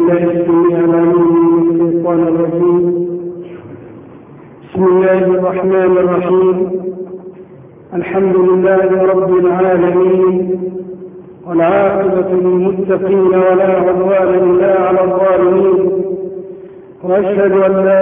بالله السميع العليم من الشيطان الرجيم. بسم الله الرحمن الرحيم. الحمد لله رب العالمين، والعاقبة للمتقين ولا عدوان إلا على الظالمين، وأشهد أن لا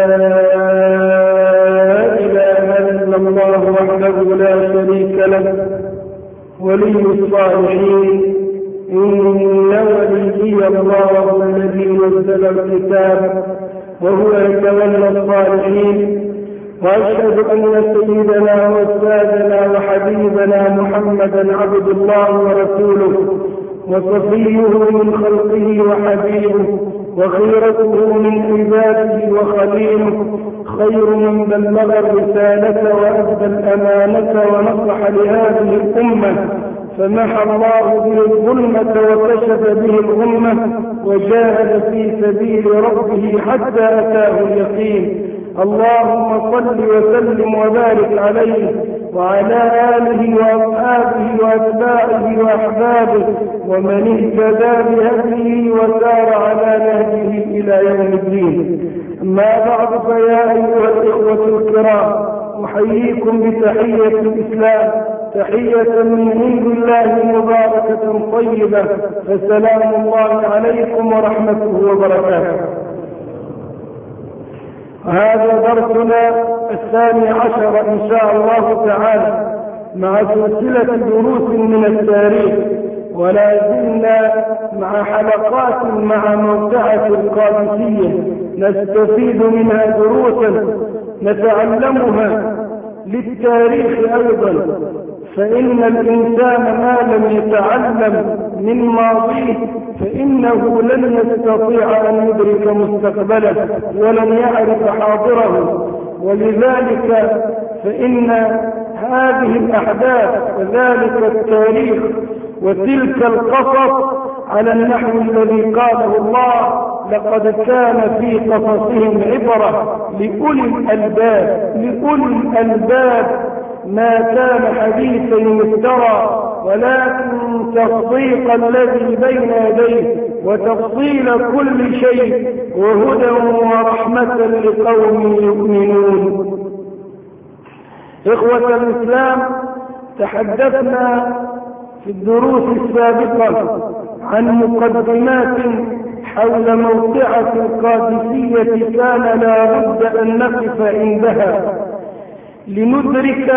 إله إلا الله وحده لا شريك له ولي الصالحين. إن وليي الله الذي نزل الكتاب وهو يتولى الصالحين. وأشهد أن سيدنا وأستاذنا وحبيبنا محمدا عبد الله ورسوله وصفيه من خلقه وحبيبه وخيرته من عباده وخليله، خير من بلغ الرسالة وأدى الأمانة ونصح لهذه الأمة، فمحى الله به الظلمة وكشف به الغمة، وجاهد في سبيل ربه حتى أتاه اليقين. اللهم صل وسلم وبارك عليه وعلى آله وأصحابه وأتباعه وأحبابه ومن اهتدى بهديه وسار على نهجه إلى يوم الدين. أما بعد، فيا أيها الإخوة الكرام، أحييكم بتحية الإسلام، تحية من عند الله مباركة طيبة، فسلام الله عليكم ورحمته وبركاته. هذا درسنا 12 إن شاء الله تعالى مع سلسلة دروس من التاريخ، ولا زلنا مع حلقات مع موقعة القادسية نستفيد منها دروسا نتعلمها للتاريخ أيضا، فإن الإنسان ما لم يتعلم من ماضيه فإنه لن يستطيع أن يدرك مستقبله ولن يعرف حاضره. ولذلك فإن هذه الأحداث وذلك التاريخ وتلك القصص على النحو الذي قاله الله: لقد كان في قصصهم عبرة لأولي الألباب. لأولي الألباب ما كان حديثا يفترى، ولكن تصديق الذي بين يديه وتفصيل كل شيء وهدى ورحمة لقوم يؤمنون. إخوة الإسلام، تحدثنا في الدروس السابقة عن مقدمات حول موقعة القادسية كان لا بد أن نقف عندها لندرك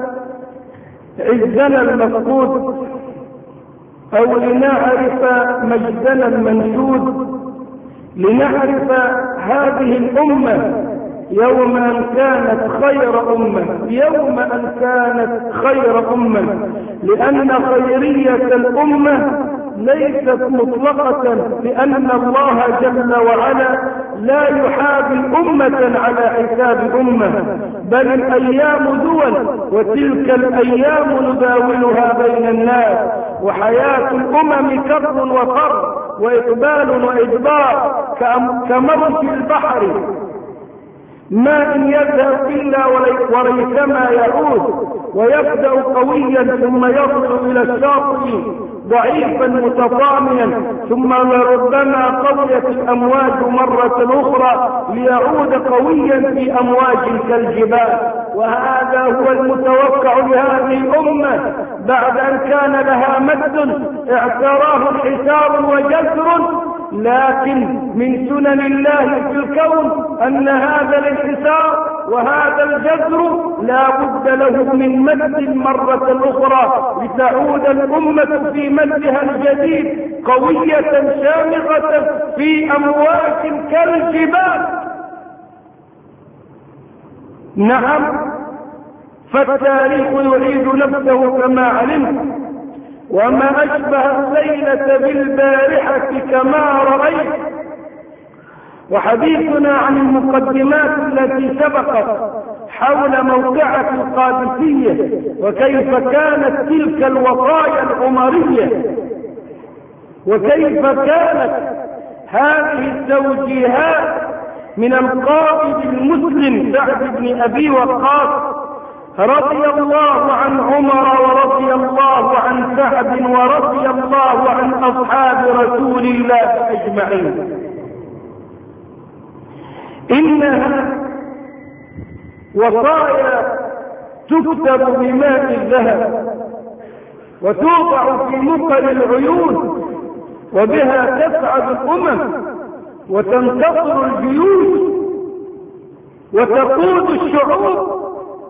عزنا المفقود، أو لنعرف مجدنا المنشود، لنعرف هذه الأمة يوم أن كانت خير أمة، يوم أن كانت خير أمة، لأن خيرية الأمة ليست مطلقة، لأن الله جل وعلا لا يحابي أمة على حساب أمة، بل الأيام دول، وتلك الأيام نداولها بين الناس، وحياة الأمم كر وفر وإقبال وإدبار كموج البحر، ما إن يذهب إلا وريثما يعود، ويبدأ قويا ثم يصل إلى الشاطئ ضعيفا متطاميا، ثم لربما قويت الأمواج مرة أخرى ليعود قويا في أمواج كالجبال. وهذا هو المتوقع لهذه الأمة بعد أن كان لها مد اعتراه حساب وجزر، لكن من سنن الله في الكون أن هذا الانحسار وهذا الجزر لا بد له من مد مرة أخرى لتعود الأمة في مدها الجديد قوية شامخة في أمواج كالجبال. نعم، فالتاريخ يعيد نفسه كما علمت، وما أشبه الليلة بالبارحة كما رأيت. وحديثنا عن المقدمات التي سبقت حول موقعة القادسية وكيف كانت تلك الوصايا العمرية، وكيف كانت هذه التوجيهات من القائد المسلم سعد بن أبي وقاص رضي الله عن عمر ورضي الله عن سعد ورضي الله عن أصحاب رسول الله أجمعين. إنها وصايا تكتب بماء الذهب وتوضع في مقر العيون، وبها تسعد الأمم وتنتصر الجيوش وتقود الشعوب.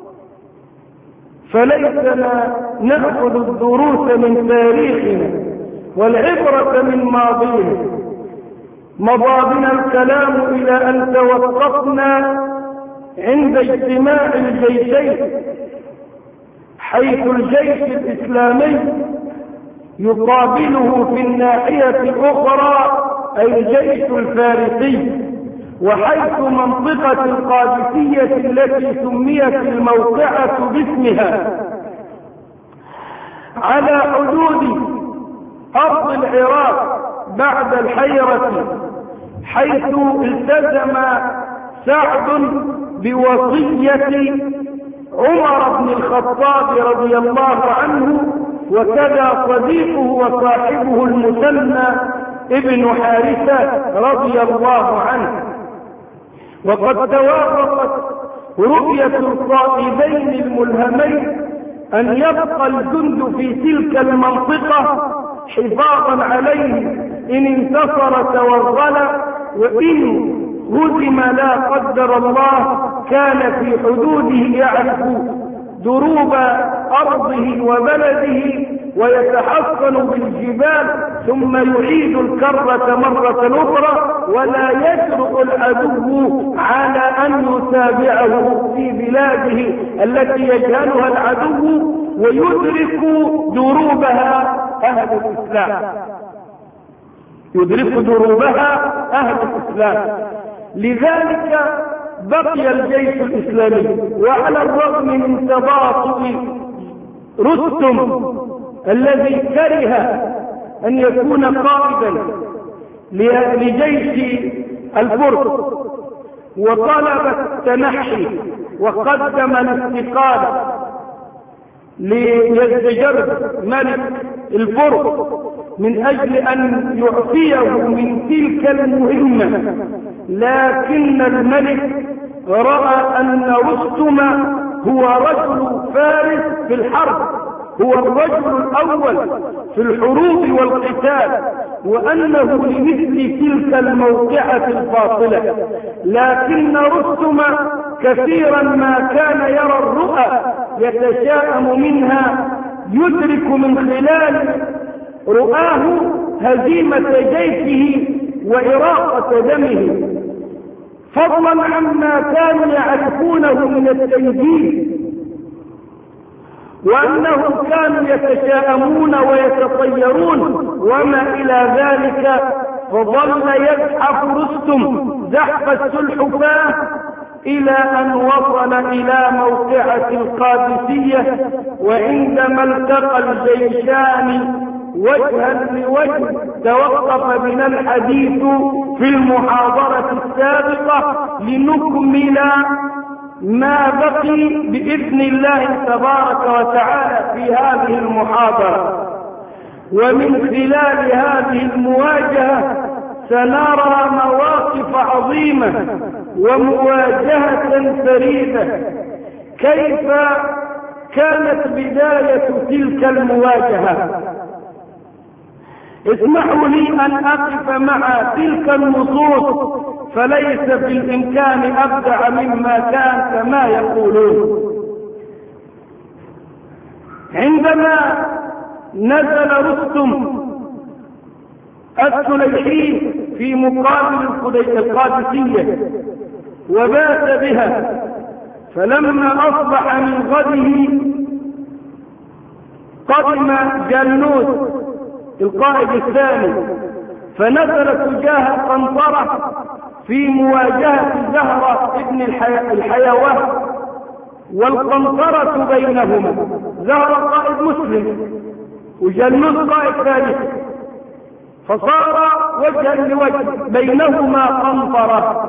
فليسنا نأخذ الدروس من تاريخنا والعبرة من ماضينا. مضى بنا الكلام إلى أن توقفنا عند اجتماع الجيشين، حيث الجيش الإسلامي يقابله في الناحية الأخرى الجيش الفارسي، وحيث منطقة القادسية التي سميت الموقعة باسمها على حدود أرض العراق بعد الحيرة، حيث التزم سعد بوصية عمر بن الخطاب رضي الله عنه، وكذا صديقه وصاحبه المثنى ابن حارثة رضي الله عنه. وقد توافقت رؤية الصائبين الملهمين أن يبقى الجند في تلك المنطقة حفاظا عليه إن انتصر توغل، وإن هزم لا قدر الله كان في حدوده يعرف دروب أرضه وبلده ويتحصن بالجبال، ثم يعيد الكرة مرة أخرى، ولا يجرؤ العدو على أن يتابعه في بلاده التي يجهلها العدو ويدرك دروبها أهل الإسلام، يدرك دروبها أهل الإسلام. لذلك بقي الجيش الإسلامي، وعلى الرغم من تباطؤ رستم الذي كره أن يكون قائدا لجيش الفرس وطلب التنحي وقدم الاستقالة ليزدجر ملك الفرس من أجل أن يعفيه من تلك المهمة، لكن الملك رأى أن رستم هو رجل فارس في الحرب، هو الرجل الأول في الحروب والقتال، وأنه لمثل تلك الموقعة الفاصلة. لكن رستم كثيرا ما كان يرى الرؤى يتشائم منها، يدرك من خلال رؤاه هزيمة جيشه وإراقة دمه، فضلا عما كانوا يعرفونه من التنجيل، وأنهم كانوا يتشاءمون ويتطيرون وما إلى ذلك. فظل يزحف رستم زحف السلحفاة إلى أن وصل إلى موقعة القادسية، وعندما التقى الجيشان وجها لوجه توقف بنا الحديث في المحاضرة السابقة لنكمل ما بقي بإذن الله تبارك وتعالى في هذه المحاضرة. ومن خلال هذه المواجهة سنرى مواقف عظيمة ومواجهة فريدة. كيف كانت بداية تلك المواجهة؟ اسمحوا لي أن أقف مع تلك النصوص، فليس في الإمكان أبدع مما كان كما يقولون. عندما نزل رستم السليحي في مقابل القادسية وبات بها، فلما أصبح من غده قدم جالنوت القائد الثاني، فنزل تجاه القنطرة في مواجهة زهرة ابن الحيوان، والقنطرة بينهما. زهرة قائد مسلم وجالنوت قائد ثالث، فصار وجها لوجه بينهما قنطرة.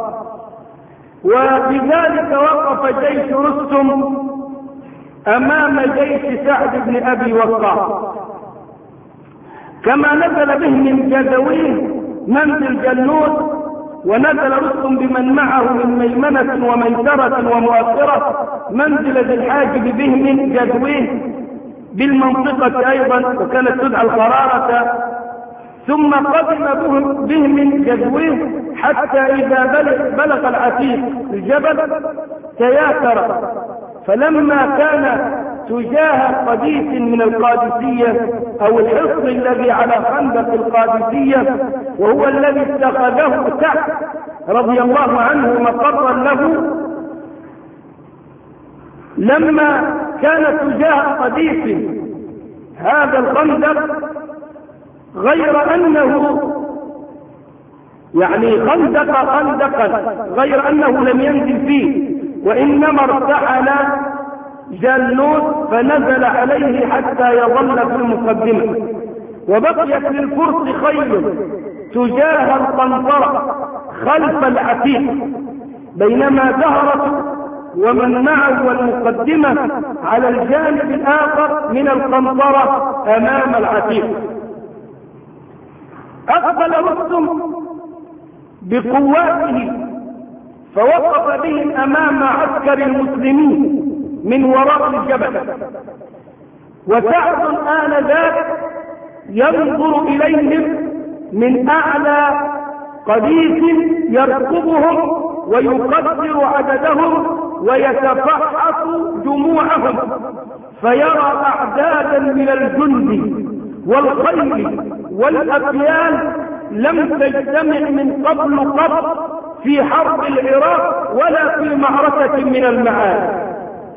وبذلك وقف جيش رستم أمام جيش سعد بن أبي وقاص، كما نزل به من جدويه منزل جالنوت ونزل رستم بمن معه من ميمنة وميسرة ومؤخرة منزل ذي الحاجب بهم جدويه بالمنطقة أيضا، وكانت تدعى القرارة. ثم قدم بهم جدويه حتى إذا بلغ العتيق الجبل تياثر، فلما كان تجاه قديس من القادسية أو الحصن الذي على خندق القادسية، وهو الذي اتخذه سعد رضي الله عنه مقرا له، لما كان تجاه قديس هذا الخندق، غير أنه يعني خندقا غير أنه لم ينزل فيه، وإنما ارتحل جالوت فنزل عليه حتى يظل في المقدمة. وبقيت للفرس خيل تجاه القنطرة خلف العتيق، بينما ظهرت ومن معه والمقدمة على الجانب الآخر من القنطرة أمام العتيق. أقبل رستم بقواته فوقف بهم أمام عسكر المسلمين من وراء الجبل، وسعد آنذاك ينظر إليهم من أعلى قديس يرقبهم ويقدر عددهم ويتفحص جموعهم، فيرى أعدادا من الجند والخيل والأبيان لم تجتمع من قبل قط في حرب العراق ولا في معركة من المعارك.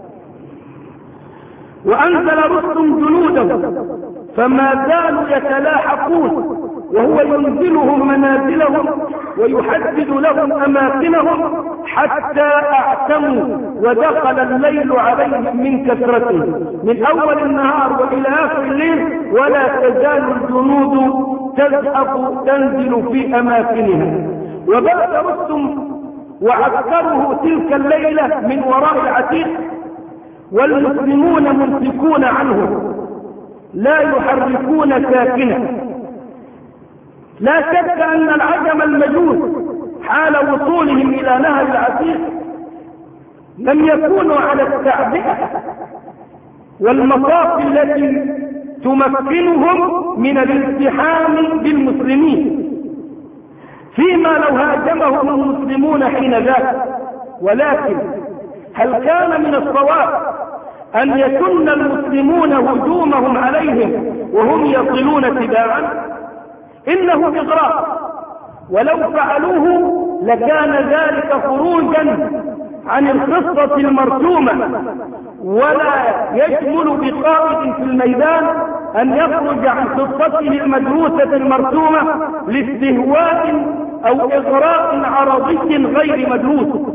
وأنزل رستم جنوده فما زالوا يتلاحقون، وهو ينزلهم منازلهم ويحدد لهم أماكنهم حتى أعتموا ودخل الليل عليهم من كثرتهم من أول النهار وإلى آخر الليل، ولا تزال الجنود تزحف تنزل في أماكنها. وبعد رستم وعسكره تلك الليلة من وراء العتيق، والمسلمون ممسكون عنه لا يحركون ساكنا. لا شك أن العجم المجوس حال وصولهم إلى نهر العتيق لم يكونوا على التعبئة والمصاف التي تمكنهم من الالتحام بالمسلمين، فيما لو هاجمهم المسلمون حين ذاك. ولكن هل كان من الصواب أن يكن المسلمون هجومهم عليهم وهم يصلون تباعا؟ إنه إغراء، ولو فعلوه لكان ذلك خروجا عن الخطة المرسومة، ولا يجمل بقائد في الميدان أن يخرج عن خطته المدروسة المرسومة لاستهواء أو إغراء عرضي غير مدروس.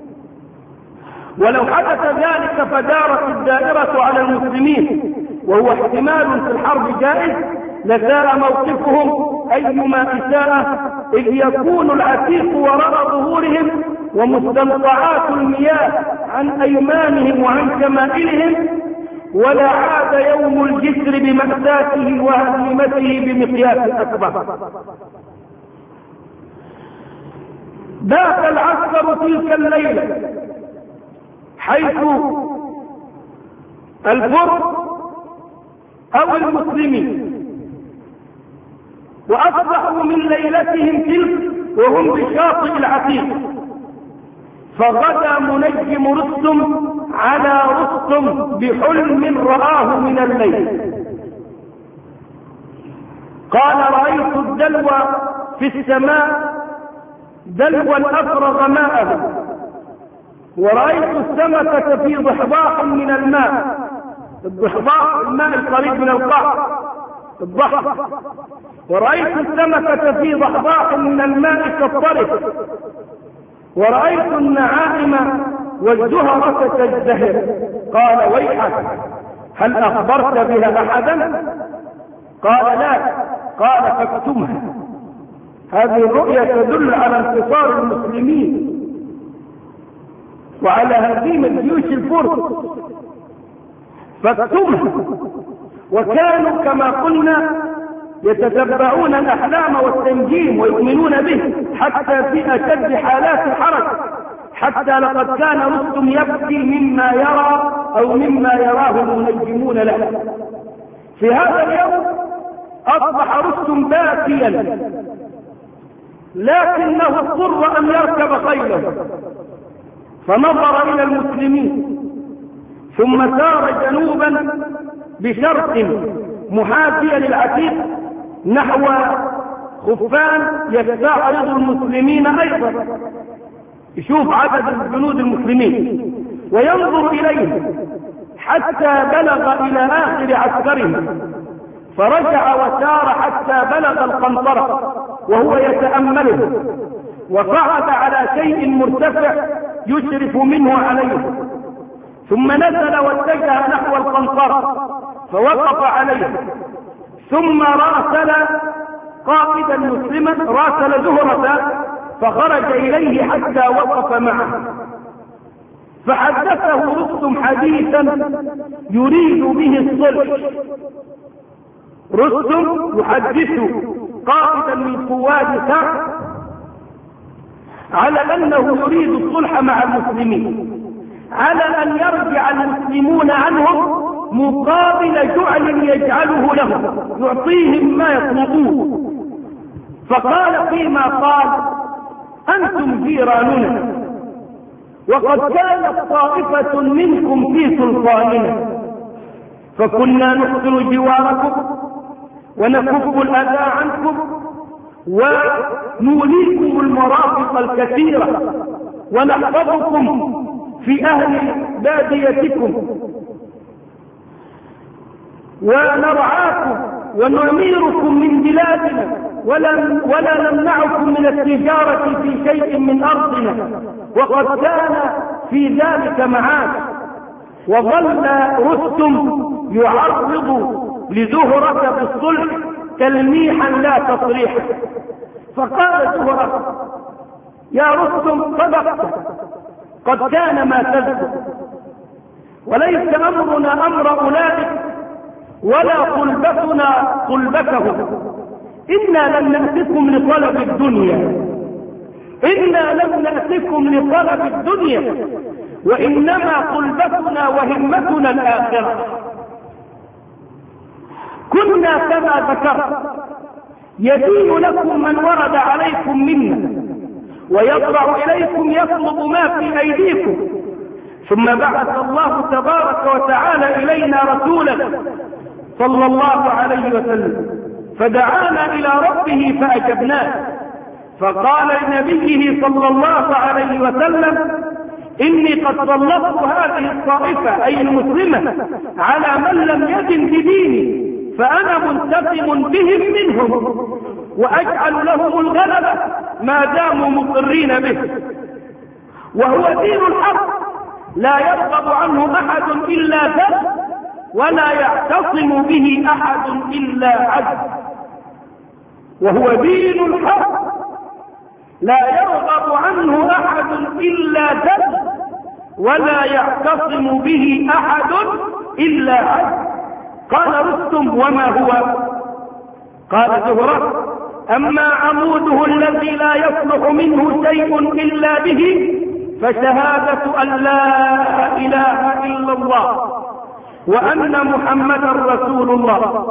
ولو حدث ذلك فدارت الدائرة على المسلمين، وهو احتمال في الحرب جائز، لساء موقفهم أيما إساءة، إذ يكون العتيق وراء ظهورهم ومستنقعات المياه عن أيمانهم وعن شمائلهم، ولا عاد يوم الجسر بمأساته وهزيمته بمقياس أكبر. بات العسكر تلك الليلة حيث الفرس أو المسلمين، وأصبحوا من ليلتهم تلك وهم بشاطئ العتيق. فغدا منجم رستم على رستم بحلم رآه من الليل، قال: رأيت الدلو في السماء دلوا أفرغ ماءه، ورأيت السمكة في ضحضاح من الماء. الضحضاح الماء القريب من القعر، الضحض. ورأيت السمكة في ضحضاح من الماء كالطرف، ورأيت النعائم والزهرة تزدهر. قال: ويحك، هل أخبرت بها أحدا؟ قال: لا. قال: فاكتمها، هذه الرؤيا تدل على انتصار المسلمين وعلى هزيمة جيوش الفرس، فاكتمها. وكانوا كما قلنا يتتبعون الأحلام والتنجيم ويؤمنون به حتى في أشد حالات الحرج، حتى لقد كان رستم يبكي مما يرى أو مما يراه المنجمون له. في هذا اليوم أصبح رستم باكيا، لكنه اضطر أن يركب خيله، فنظر إلى المسلمين ثم سار جنوبا بشرق محاذيا للعتيق نحو خفان يستعرض المسلمين أيضا، يشوف عدد الجنود المسلمين وينظر إليهم حتى بلغ إلى آخر عسكرهم، فرجع وسار حتى بلغ القنطرة وهو يتأمله، وصعد على شيء مرتفع يشرف منه عليه، ثم نزل واتجه نحو القنطرة فوقف عليه، ثم راسل قائدا مسلما، راسل زهرة فخرج إليه حتى وقف معه، فحدثه رستم حديثا يريد به الصلح. رستم يحدث قائدا من قواد سعد على أنه يريد الصلح مع المسلمين، على أن يرجع المسلمون عنهم مقابل جعل يجعله لهم، يعطيهم ما يطلبون. فقال فيما قال: أنتم جيراننا، وقد كانت طائفة منكم في سلطاننا، فكنا نحسن جواركم ونكف الأذى عنكم ونوليكم المرافق الكثيرة ونحفظكم في أهل باديتكم ونرعاكم ونعميركم من بلادنا ولا نمنعكم من التجارة في شيء من أرضنا، وقد كان في ذلك معاش. وظل رستم يعرض لزهرة بالصلح تلميحا لا تصريحا، فقال زهرة: يا رستم صدقت، قد كان ما تذكر، وليس أمرنا أمر أولئك ولا قلبتنا قلبتهم، إنا لم نأتكم لطلب الدنيا، إنا لم نأتكم لطلب الدنيا، وإنما قلبتنا وهمتنا الآخرة. كنا كما ذكرت يدين لكم من ورد عليكم منا، ويطلع إليكم يطلب ما في أيديكم، ثم بعث الله تبارك وتعالى إلينا رسولا صلى الله عليه وسلم فدعانا إلى ربه فأجبناه، فقال لنبيه صلى الله عليه وسلم: إني قد سلطت هذه الطائفة أي المسلمة على من لم يدن بديني، فأنا منتقم بهم منهم وأجعل لهم الغلبة ما داموا مقرين به، وهو دين الحق لا يرغب عنه أحد إلا ذل، ولا يعتصم به أحد إلا عدل. وهو دين الحق لا يرغب عنه أحد إلا ذل، ولا يعتصم به أحد إلا عدل. قال رستم: وما هو؟ قال زهرة: أما عموده الذي لا يصلح منه شيء إلا به فشهادة أن لا إله إلا الله وأن محمدا رسول الله،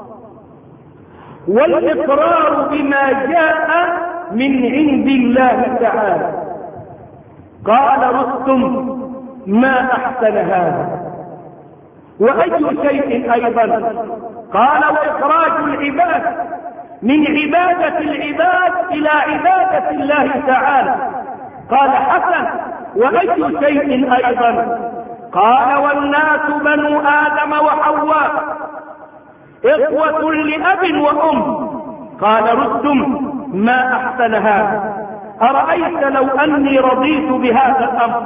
والإقرار بما جاء من عند الله تعالى. قال رستم: ما أحسن هذا، وأي شيء أيضا؟ قال: وإخراج العباد من عبادة العباد إلى عبادة الله تعالى. قال: حسن، وأي شيء أيضا؟ قال: والناس بنو آدم وحواء إخوة لأب وأم. قال رستم: ما أحسن هذا، أرأيت لو أني رضيت بهذا الأمر،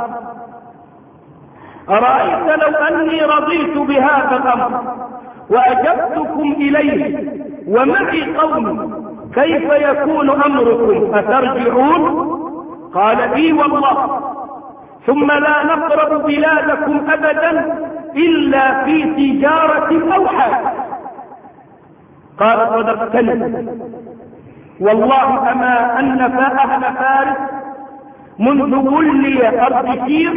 أرأيت لو أني رضيت بهذا الأمر وأجبتكم إليه ومعي قومي، كيف يكون أمركم؟ أترجعون؟ قال: إي والله، ثم لا نقرب بلادكم أبدا إلا في تجارة أو حاجة. قال صدقتني والله أما أن أهل فارس منذ ولي أردشير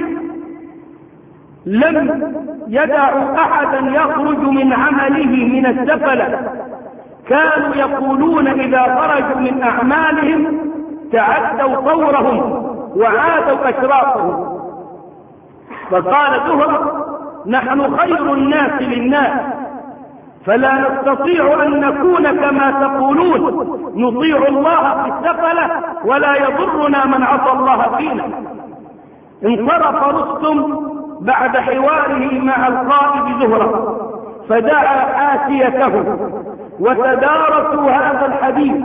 لم يدعوا أحدا يخرج من عمله من السفلة، كانوا يقولون إذا خرجوا من أعمالهم تعدوا طورهم وعادوا أشرافهم. فقال زهرة نحن خير الناس للناس، فلا نستطيع أن نكون كما تقولون نطيع الله في السفلة ولا يضرنا من عصى الله فينا. انصرف رستم بعد حواره مع القائد زهرة فدعا حاشيته وتدارسوا هذا الحديث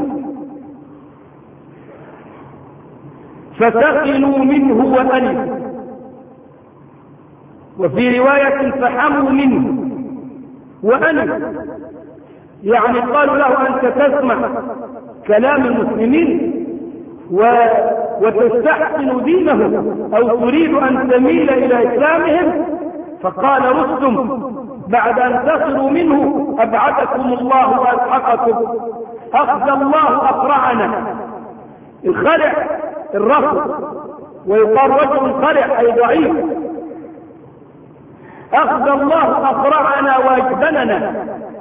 فسخنوا منه وأنفوا، وفي رواية فحموا منه وأنفوا، يعني قالوا له أنت تسمع كلام المسلمين وتستحسن دينه أو تريد أن تميل إلى إسلامهم؟ فقال رستم بعد أن تخروا منه أبعدكم الله وألحقكم، أخذ الله أقرعنا. الخلع الرفض، ويقال رجل خلع أي ضعيف. أخذ الله أقرعنا وأجبننا.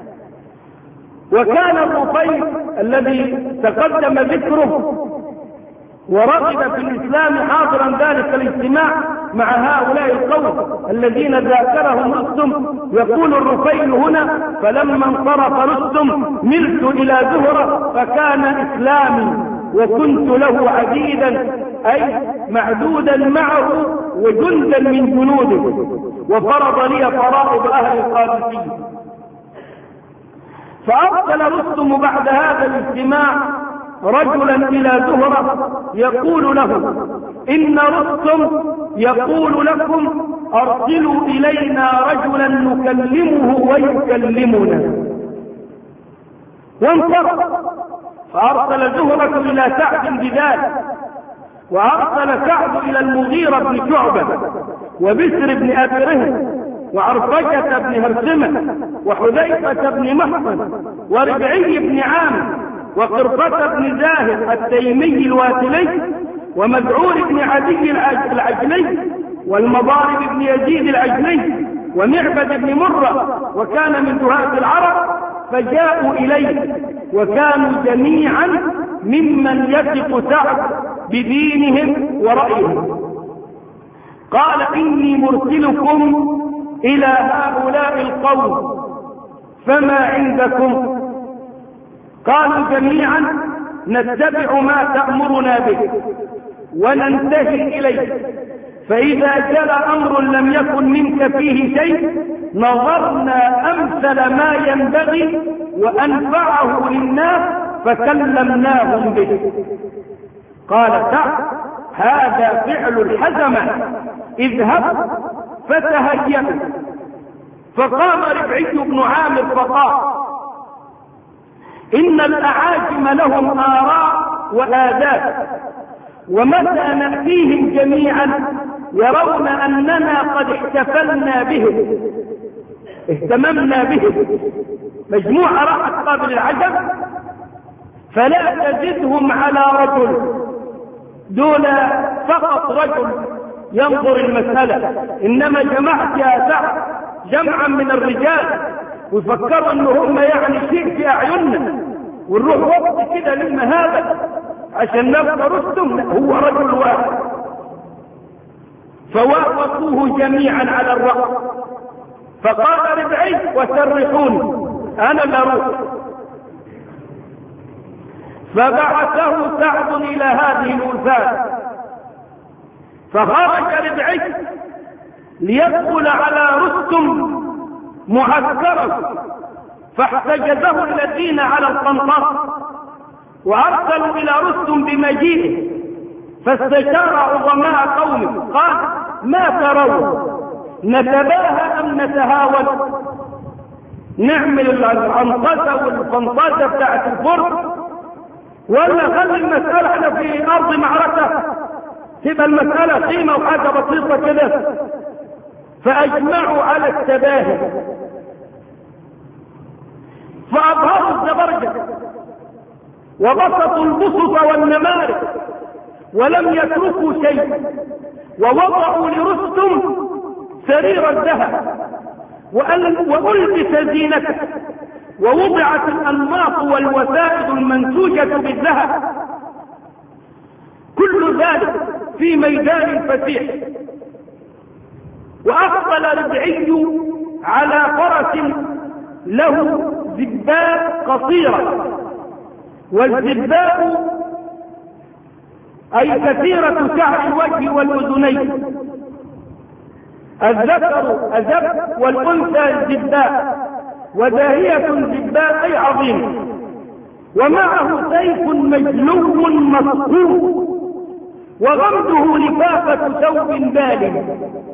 وكان الرفيق الذي تقدم ذكره ورغب في الإسلام حاضرا ذلك الاجتماع مع هؤلاء القوم الذين ذاكرهم رستم. يقول الرفيل هنا فلما انصرف رستم ملت إلى زهرة فكان إسلامي وكنت له عبيدا أي معدودا معه وجندا من جنوده، وفرض لي فرائض أهل القادسية. فأرسل رستم بعد هذا الاجتماع رجلا إلى زهرة يقول له إن رستم يقول لكم أرسلوا إلينا رجلا نكلمه ويكلمنا. وانصرف، فأرسل زهرة إلى سعد بذلك، وأرسل سعد إلى المغيرة بن شعبة وبسر بن أبي رهب وعرفجة بن هرسمة وحذيفة بن محصن وربعي بن عامر وقرفة بن زاهر التيمي الواسلي ومذعور بن عدي العجلي والمضارب بن يزيد العجلي ومعبد بن مرة وكان من دهاة العرب، فجاءوا إليه وكانوا جميعا ممن يثق سعد بدينهم ورأيهم. قال إني مرسلكم إلى هؤلاء القوم فما عندكم؟ قالوا جميعا نتبع ما تأمرنا به وننتهي إليه، فإذا جاء أمر لم يكن منك فيه شيء نظرنا أمثل ما ينبغي وأنفعه للناس فكلمناهم به. قال سعد هذا فعل الحزمة، اذهب فتهيأوا. فقام ربعي بن عامر فقال إن الأعاجم لهم آراء وآداب، ومتى نأتيهم جميعا يرون أننا قد احتفلنا بهم اهتممنا بهم. مجموعة راحت قابل العجب، فلا تزدهم على رجل دون فقط رجل ينظر المسألة، إنما جمعت يا سعد جمعا من الرجال ويفكروا أنه هم يعني شيء في أعيننا ونروح وقت كده للمهابة عشان نبقى رستم، هو رجل واحد. فوافقوه جميعا على الرأي. فقال ربعي وسرحوني أنا لروح. فبعثه سعد إلى هذه الوفاة، فخرج ربعي ليدخل على رستم معسكره، فاحتجزه الذين على القنطرة وأرسلوا إلى رستم بمجيئه، فاستشار عظماء قومه قال ما ترون نتباهى أم نتهاون؟ نعمل العنقسة والفنطاسة بتاعت الفرق ولا خلي المسألة احنا في أرض معركة تبقى المسألة قيمة وحاجة بسيطة كده؟ فأجمعوا على التباهي. فأظهروا الزبرجة وبسطوا البسط والنمارق ولم يتركوا شيء، ووضعوا لرستم سرير الذهب وألبس زينته، ووضعت الأنماط والوسائد المنسوجة بالذهب، كل ذلك في ميدان فسيح. وأقبل ربعي على فرس له زباء قصيرة، والزباء أي كثيرة شعر الوجه والأذنين، الذكر أزب والأنثى الزباء، وداهية الزباء أي عظيم، ومعه سيف مجلو مصقوف، وغمده لفافة ثوب بالغ،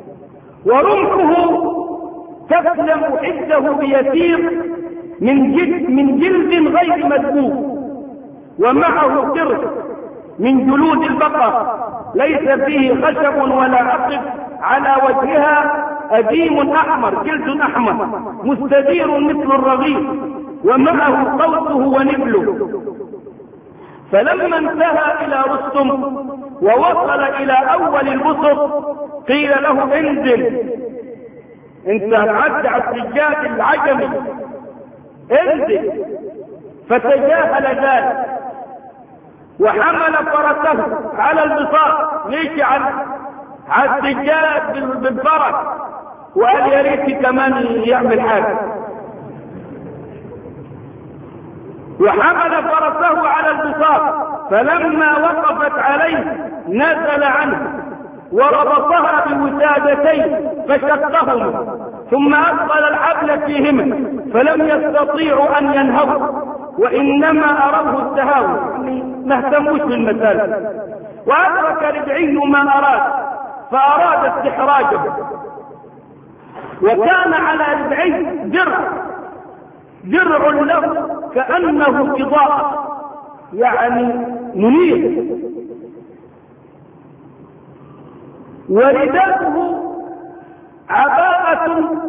ورمحه تسلم حده بيسير من جلد غير مدبوغ، ومعه قرص من جلود البقر ليس فيه خشب ولا عقب، على وجهها أديم أحمر جلد أحمر مستدير مثل الرغيف، ومعه قوسه ونبله. فلما انتهى إلى رستم ووصل إلى أول البسط قيل له انزل، انت هتعدي على السجاد العجمي، انزل. فتجاهل ذلك وحمل فرسه على البساط، مشي على السجاد بالفرس، وقال يا ريت كمان يعمل حاجه. وحمل فرسه على البساط، فلما وقفت عليه نزل عنه وربطها بوسادتين فشقهما، ثم أدخل الحبل فيهما فلم يستطيعوا أن ينهضوا، وإنما أروه التهاون، ما اهتموش بالمسألة. وأدرك ربعي ما أراد فأراد استحراجه، وكان على ربعي درع له كأنه إضاءة، يعني منير، ورداءه عباءة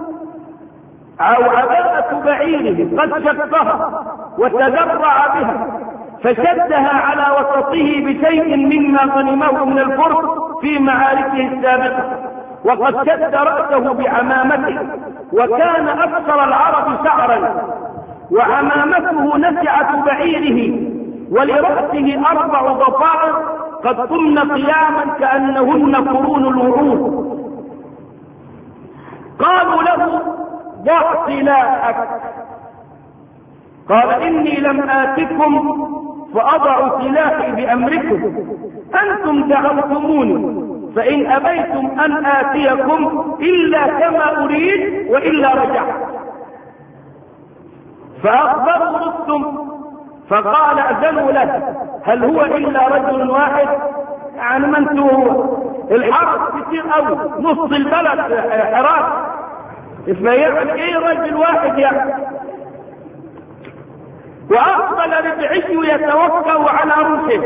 بعيره قد شقها وتذرع بها، فشدها على وسطه بشيء مما غنمه من الفرس في معاركه السابقة، وقد شد رأسه بعمامته، وكان أكثر العرب شعرا، وعمامته نسعة بعيره، ولرأسه 4 ضفائر قد قمن قياما كأنهن قرون الوعود. قالوا له ضع سلاحك، قال إني لم آتكم فأضع سلاحي بأمركم، أنتم دعوتموني، فإن أبيتم أن آتيكم إلا كما أريد وإلا رجعت. فأخبروا رستم فقال أذنوا له، هل هو إلا رجل واحد؟ يعني ما انتوا هو الحرس كتير قوي، نص البلد حراس، فيعمل ايه رجل واحد يعني؟ وأقبل ربعي يتوكل على رمحه،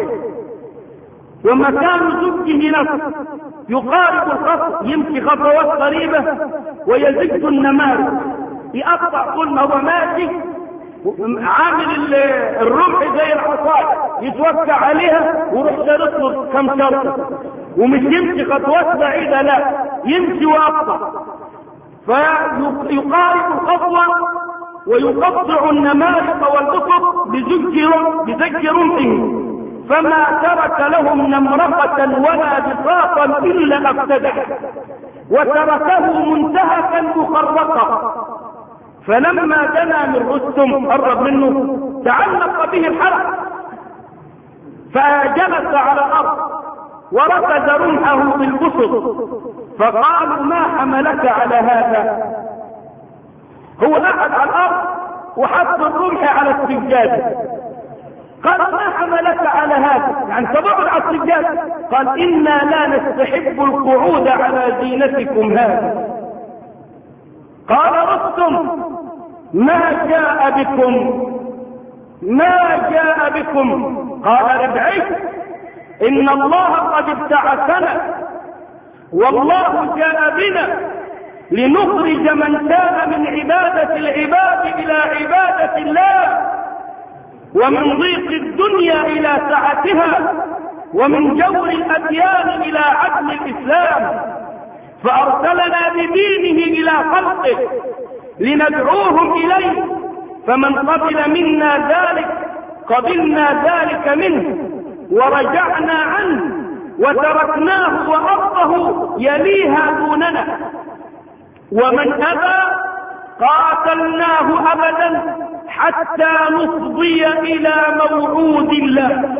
ومكان زجه نفس يقارب الخط، يمشي خطوات قريبة ويزج النمارق، يقطع كل ما هو ماشي، عامل الرمح زي الحصاية يتوكع عليها ويروح شارط له كم شرطة، ومش يمشي خطوات بعيدة، لا يمشي ويقطع، فيقارب الخطوة ويقطع النمارق والقطب بزج رمحه، فما ترك لهم نمرقة ولا بساطا إلا أفسده، وتركه منتهكا مخرقا. فلما دنا من رستم قرب منه تعلق به الحرب، فجلس على الأرض وركز رمحه بالبسط، فقالوا ما حملك على هذا؟ هو قعد على الأرض وحط الرمح على السجادة، قال ما حملك على هذا؟ يعني تبعد على السجادة. قال إنا لا نستحب القعود على زينتكم هذا. قال رستم ما جاء بكم؟ قال ربعي إن الله قد ابتعثنا، والله جاء بنا لنخرج من شاء من عبادة العباد إلى عبادة الله، ومن ضيق الدنيا إلى سعتها، ومن جور الأديان إلى عدل الإسلام، فأرسلنا بدينه إلى خلقه لندعوهم إليه، فمن قبل منا ذلك قبلنا ذلك منه ورجعنا عنه وتركناه وأرضه يليها دوننا، ومن أبى قاتلناه أبدا حتى نفضي إلى موعود الله.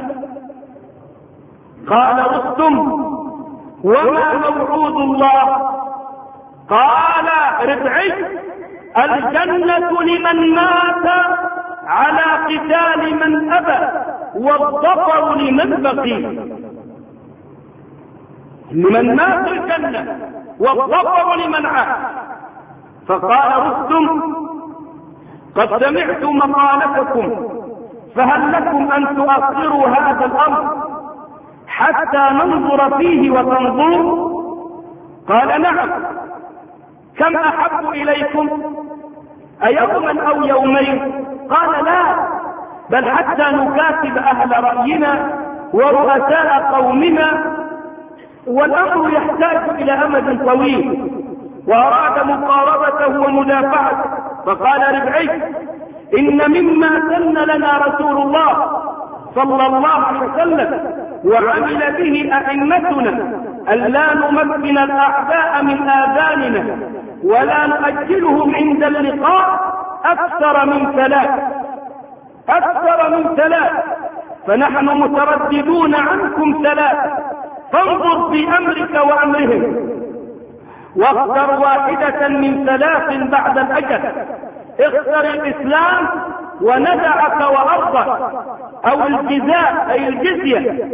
قال رستم: وما موعود الله؟ قال ربعي: الجنة لمن مات على قتال من أبى، والظفر لمن بقي. لمن مات الجنة والظفر لمن عاش. فقال رستم: قد سمعت مقالتكم، فهل لكم أن تؤخروا هذا الأمر حتى ننظر فيه وتنظروا؟ قال: نعم. كم أحب إليكم، أيوما أو يومين؟ قال: لا، بل حتى نكاتب أهل رأينا ورؤساء قومنا، والأمر يحتاج إلى أمد طويل. وأراد مقاربته ومدافعته، فقال ربعي: إن مما سن لنا رسول الله صلى الله عليه وسلم وعمل به أئمتنا ألا نمكن الأعداء من آذاننا ولا نؤجلهم عند اللقاء أكثر من ثلاث، فنحن مترددون عنكم 3، فانظر في أمرك وأمرهم، واختر واحدة من 3 بعد الأجل، اختر الإسلام وندعك وأرضك، أو الجزاء أي الجزية،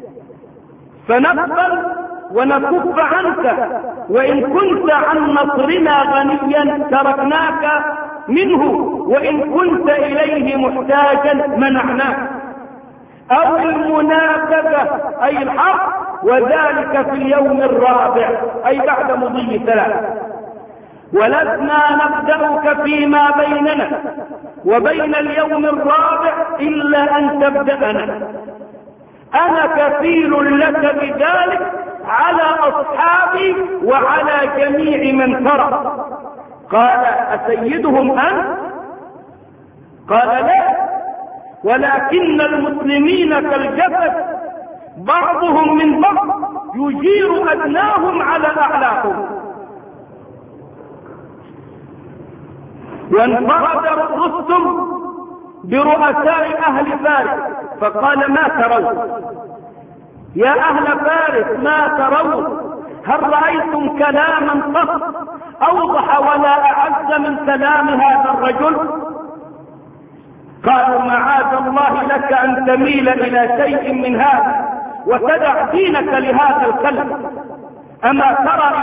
فنقبل ونكف عنك، وإن كنت عن نصرنا غنيا تركناك منه، وإن كنت إليه محتاجا منعناك، أو المنافقة أي الحرب، وذلك في اليوم الرابع أي بعد مضي 3. ولسنا نبدأك فيما بيننا وبين اليوم الرابع إلا أن تبدأنا، أنا كفيل لك بذلك على أصحابي وعلى جميع من ترى. قال: أسيدهم أنت؟ قال: لا، ولكن المسلمين كالجسد بعضهم من بعض يجير أدناهم على أعلاهم. وانفرد رستم برؤساء أهل فارس فقال: ما ترون يا أهل فارس؟ ما ترون؟ هل رأيتم كلاما قط أوضح ولا أعز من كلام هذا الرجل؟ قالوا: معاذ الله لك أن تميل إلى شيء من هذا وتدع دينك لهذا الكلب. أما ترى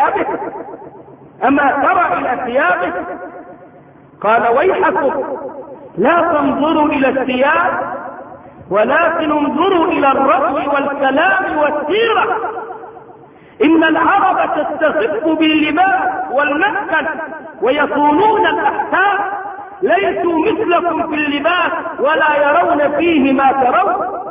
إلى ثيابه؟ قال: ويحكم، لا تنظروا إلى الثياب ولكن انظروا إلى الرأي والكلام والسيرة. إن العرب تستخف باللباس والمسكن ويصونون الأحكام، ليسوا مثلكم في اللباس ولا يرون فيه ما ترون.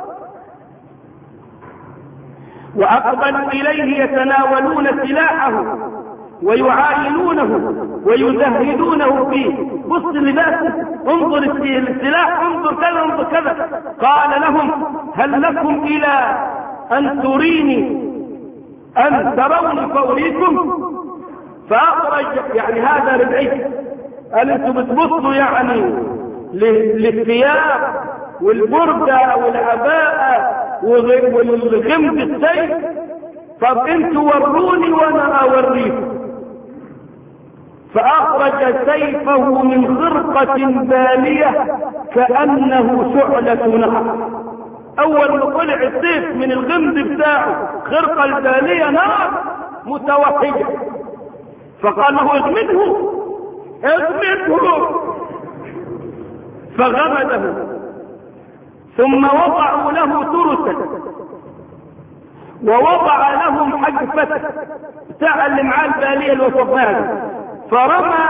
وأقبلوا إليه يتناولون سلاحه ويعاينونه ويزهدونه فيه. بص لباسه، انظر السلاح، انظر كذا انظر كذا. قال لهم: هل لكم إلى أن تريني أن تروني فأريكم؟ فأخرج يعني هذا ربعي، قال: انتوا بتبصوا يعني للثياب والبردة والعباءة والغمد السيف، طب انتوا وروني وانا اوريكم. فأخرج سيفه من خرقة بالية كأنه شعلة نار. أول ما طلع السيف من الغمد بتاعه خرقة البالية نار متوحدة، فقال له: اغمده. فغمده، ثم وضعوا له ترسا ووضع لهم حجفة بتاع اللي معاه البالية اللي وصفناها، فرمى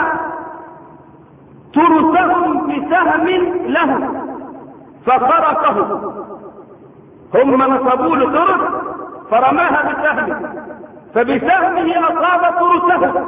ترسهم بسهم له فخرقه. هم نصبوا له ترس فرماها بسهم، فبسهمه أصاب ترسه،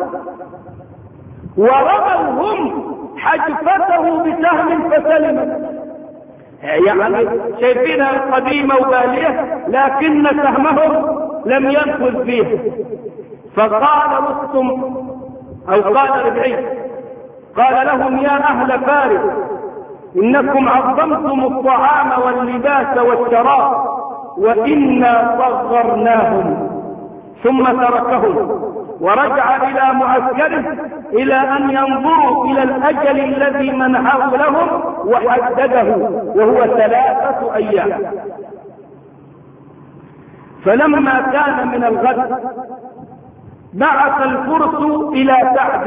ورموا هم حجفته بسهم فسلم. يعني شايفينها قديمة وبالية، لكن سهمهم لم ينفذ فيها. فقال رستم أو قال ربعي قال لهم: يا أهل فارس، إنكم عظمتم الطعام واللباس والشراب، وإنا صغرناهم. ثم تركهم ورجع إلى معسكره إلى أن ينظروا إلى الأجل الذي منحه لهم وحدده، وهو 3 أيام. فلما كان من الغد بعث الفرس إلى سعد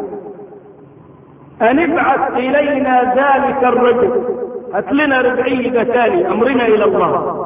أن ابعث إلينا ذلك الرجل، هات لنا ربعي ثاني، أمرنا إلى الله.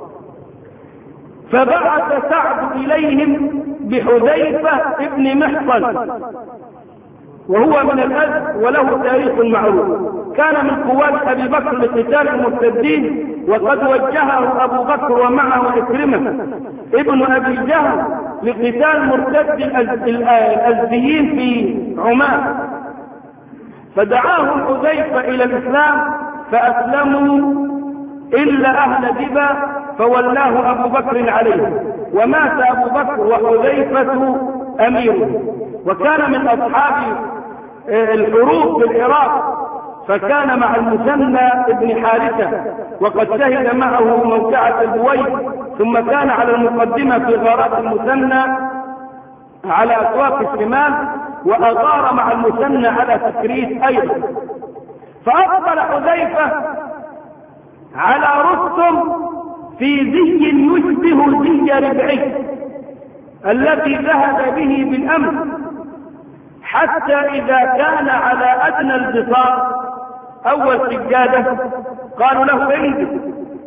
فبعث سعد إليهم بحذيفة ابن محصن، وهو من الأزد وله تاريخ معروف. كان من قوات أبي بكر لقتال المرتدين، وقد وجهه أبو بكر ومعه عكرمة ابن أبي جهل لقتال مرتد الأزديين في عمان. فدعاهم حذيفة إلى الإسلام فأسلموا إلا أهل دبا، فولاه أبو بكر عليه، ومات أبو بكر وحذيفة أميره. وكان من أصحاب الحروب في العراق، فكان مع المثنى ابن حارثة، وقد شهد معه موقعة البويس، ثم كان على المقدمة في غارات المثنى على أسواق الشمال، وأغار مع المثنى على تكريس أيضا. فأقبل حذيفة على رستم في زي يشبه زي ربعي الذي ذهب به بالأمس، حتى إذا كان على أدنى البساط أول سجادة قالوا له: انزل.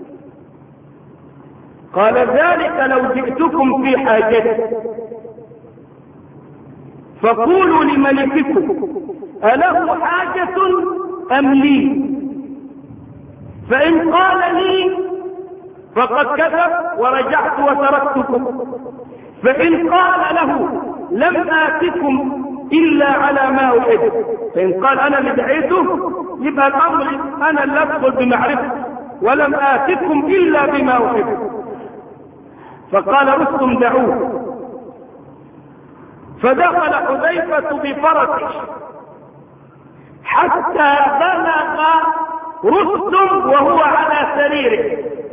قال: ذلك لو جئتكم في حاجة فقولوا لملككم أله حاجة أم لي؟ فإن قال لي فقد كذب ورجعت وتركتكم، فإن قال له لم آتكم إلا على ما أحب، فإن قال أنا اللي دعيته يبقى الأمر أنا اللي أدخل بمعرفة، ولم آتكم إلا بما أحب. فقال رستم: دعوه. فدخل حذيفة بفرسه حتى بلغ رستم وهو على سريره،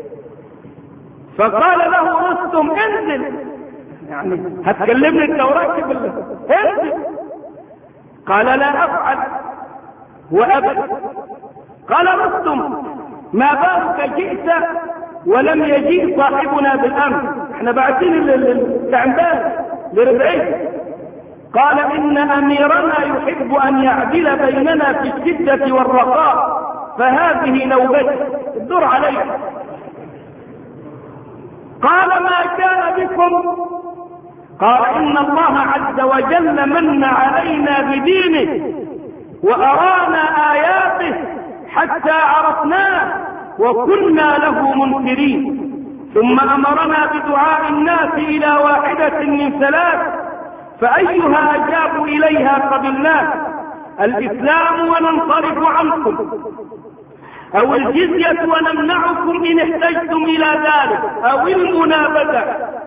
فقال له رستم: انزل، يعني هتكلمني انت وراكب انزل. قال: لا افعل وابدا. قال رستم: ما بالك جئت ولم يجيء صاحبنا بالامر، احنا باعتين التعبان لربعي. قال: ان اميرنا يحب ان يعدل بيننا في الشدة والرخاء، فهذه نوبتي، الدور علي. قال: ما كان بكم؟ قال: ان الله عز وجل من علينا بدينه وارانا اياته حتى عرفناه وكنا له منكرين، ثم امرنا بدعاء الناس الى واحدة من 3، فايها اجابوا اليها قبلناه: الاسلام وننصرف عنكم، او الجزية ونمنعكم ان احتجتم الى ذلك، او المنابذة.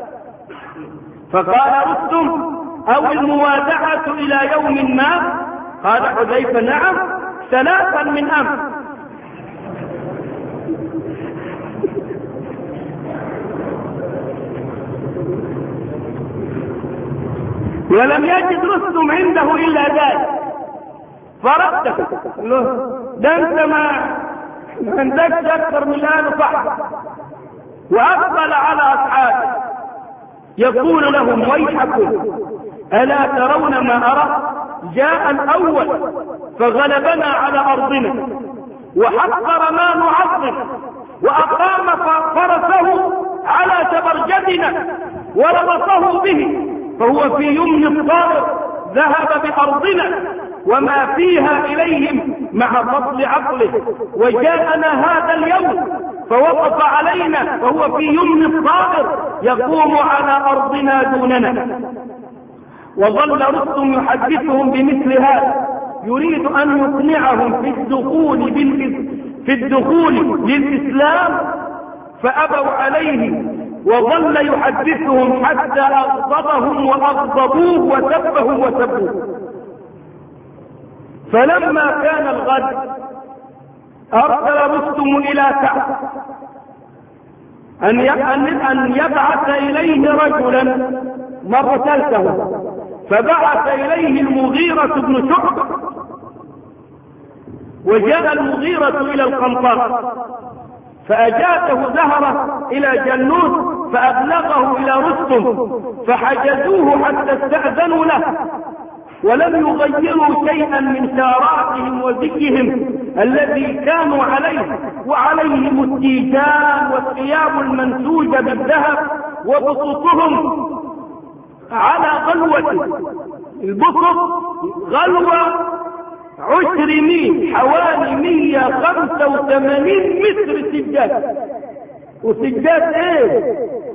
فقال رستم: او الموادعة الى يوم ما؟ قال حذيفة: نعم، 3 من امس. ولم يجد رستم عنده الا ذلك، فرده. ده انت ما عندكش اكثر من الان صح. واقبل على اصحابه يقول لهم: ويحكم، الا ترون ما ارى؟ جاء الاول فغلبنا على ارضنا وحقر ما نعظم، واقام فرسه على تبرجدنا وربطه به، فهو في يمن الطائر ذهب بأرضنا وما فيها إليهم مع فضل عقله، وجاءنا هذا اليوم فوقف علينا وهو في يمن الطائر يقوم على أرضنا دوننا. وظل رستم يحدثهم بمثل هذا، يريد أن يقنعهم في الدخول للإسلام، فأبوا عليه، وظل يحدثهم حتى أغضبهم وأغضبوه وسبهم وسبوه. فلما كان الغد أرسل رستم إلى كعب أن يبعث إليه رجلا مرسلته، فبعث إليه المغيرة بن شعبة. وجاء المغيرة إلى القنطرة فأجاته زهرة إلى جنوس فأبلغه إلى رستم، فحجزوه حتى استأذنوا له، ولم يغيروا شيئا من شاراتهم وزكهم الذي كانوا عليه، وعليهم التيجان والثياب المنسوجة بالذهب، وبسطهم على غلوة البسط غلوة 10 ميل، حوالي 185 متر سجاد. وسجاد ايه؟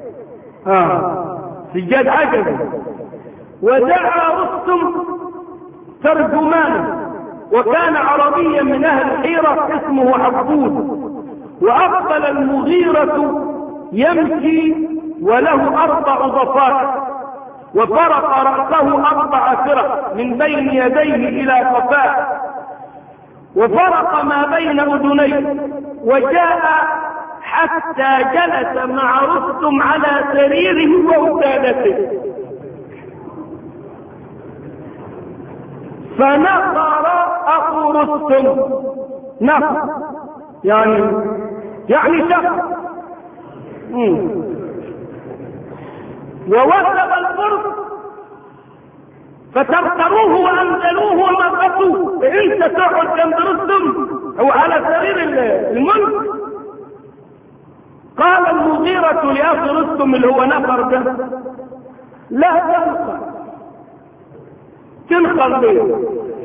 سجاد عجب. ودعا رستم ترجمانا، وكان عربيا من اهل الحيرة اسمه عبود. واقبل المغيرة يمشي وله 4 ضفات، وفرق رأسه 4 فرق من بين يديه إلى قفاه، وفرق ما بين أذنيه، وجاء حتى جلس مع رستم على سريره ووسادته، فنقر أخو رستم. نقر يعني شق. ووثب الفرس فترتروه وأنزلوه ومقتوه. انت تقعد جنب رستم او على سرير الملك. قال المغيرة لأخي رستم اللي هو نفر ده: لا تنخل لي،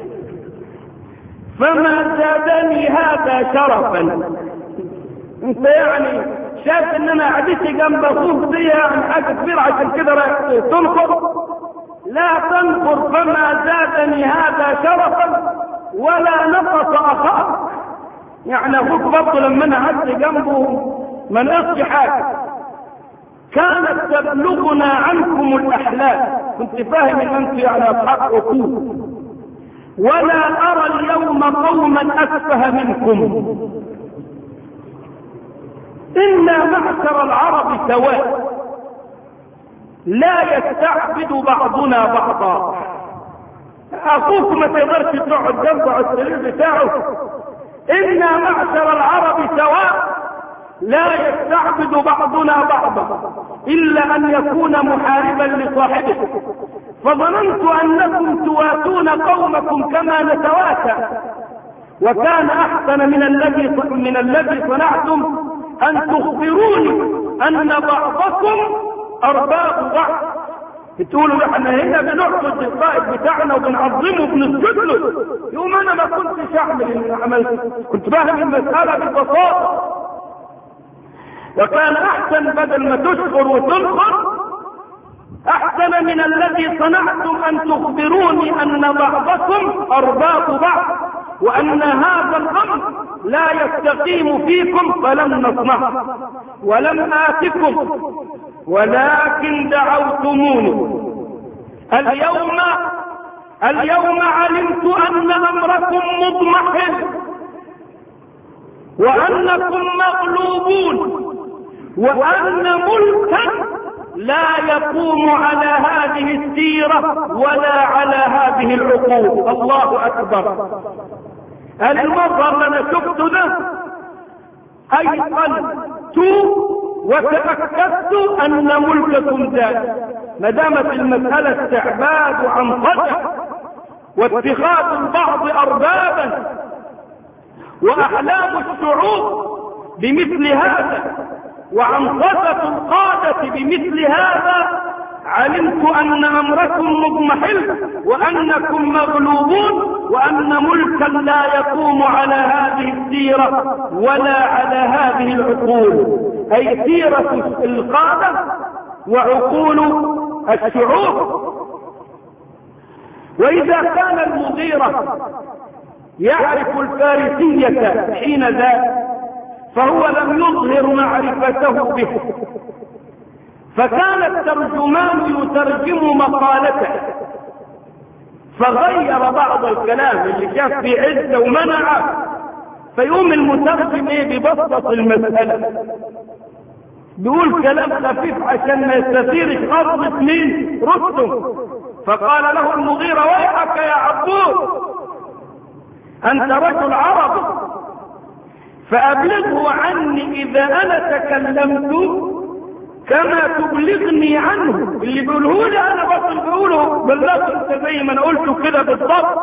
فما زادني هذا شرفا. انت يعني شايف ان انا قعدتي جنب اخوك دي يعني حاجه كبيره عشان كده رايح تنخر؟ لا تنخر، فما زادني هذا شرفا ولا نقص اخاك. يعني اخوك برضه لما انا قعدت جنبه ما نقصش حاجه. كانت تبلغنا عنكم الاحلام، كنت فاهم ان انتم يعني اصحاب عقول، ولا ارى اليوم قوما اسفه منكم. إنا معشر العرب سواء، لا يستعبد بعضنا بعضا. أخوك ما تقدرش تقعد جنبه على السرير بتاعه. إنا معشر العرب سواء، لا يستعبد بعضنا بعضا إلا أن يكون محاربا لصاحبه. فظننت أنكم تواتون قومكم كما نتواتى، وكان أحسن من الذي صنعتم أن تخبروني أن بعضكم أرباب بعض. تقولوا احنا هنا بنعبد القائد بتاعنا وبنعظمه وبنسجد له، يوم أنا ما كنتش أعمل اللي عملته، كنت فاهم المسألة ببساطة. وكان أحسن بدل ما تشكر وتنخر، أحسن من الذي صنعتم أن تخبروني أن بعضكم أرباب بعض، وأن هذا الأمر لا يستقيم فيكم، فلم نصنع ولم آتكم ولكن دعوتموني. اليوم علمت أن أمركم مضمحل وأنكم مغلوبون، وأن ملكا لا يقوم على هذه السيرة ولا على هذه العقول. الله أكبر. المرة اللي أنا شفت ده أيقنت وتأكدت أن ملككم زاد. ما دامت المسألة استعباد وعنقدة واتخاذ البعض أربابا وأحلام الشعوب بمثل هذا وعنقدة القادة بمثل هذا، علمت أن أمركم مضمحل وأنكم مغلوبون وأن ملكا لا يقوم على هذه السيرة ولا على هذه العقول، أي سيرة القادة وعقول الشعوب. وإذا كان المغيرة يعرف الفارسية حين ذاك فهو لم يظهر معرفته به، فكان الترجمان يترجم مقالته فغير بعض الكلام اللي شاف في عزة ومنعه، فيقوم المترجم ببسط المسألة بيقول كلام خفيف عشان ما يستثيرش غضبة مين؟ رستم. فقال له المغيرة ويحك يا عبود، أنت رجل عربي فأبلغه عني إذا أنا تكلمت كما تبلغني عنه. اللي بيقوله لي أنا بس بقوله بلغت زي ما أنا قلته كده بالضبط.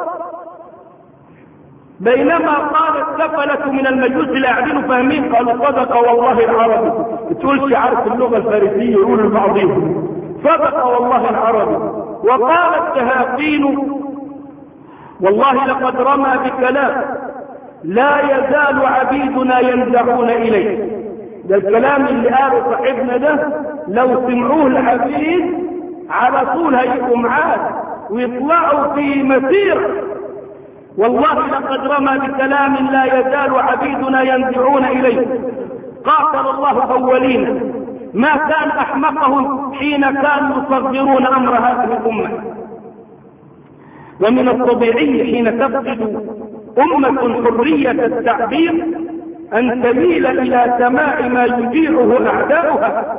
بينما قال السفلة من المجوس اللي قاعدين فاهمين قالوا صدق والله العربي. تقولش عارف اللغة الفارسية يقول لبعضهم صدق والله العربي. وقال التهافين والله لقد رمى بكلام لا يزال عبيدنا ينزعون إليه. ده الكلام اللي قاله صاحبنا ده لو سمعوه العبيد على طول هيبقوا معاه ويطلعوا في مسير. والله لقد رمى بكلام لا يزال عبيدنا ينزعون إليه. قاتل الله أولين ما كان أحمقهم حين كانوا يصغرون أمر هذه الأمة. ومن الطبيعي حين تفقد أمة حرية التعبير أن تميل إلى سماع ما يذيعه أعداؤها،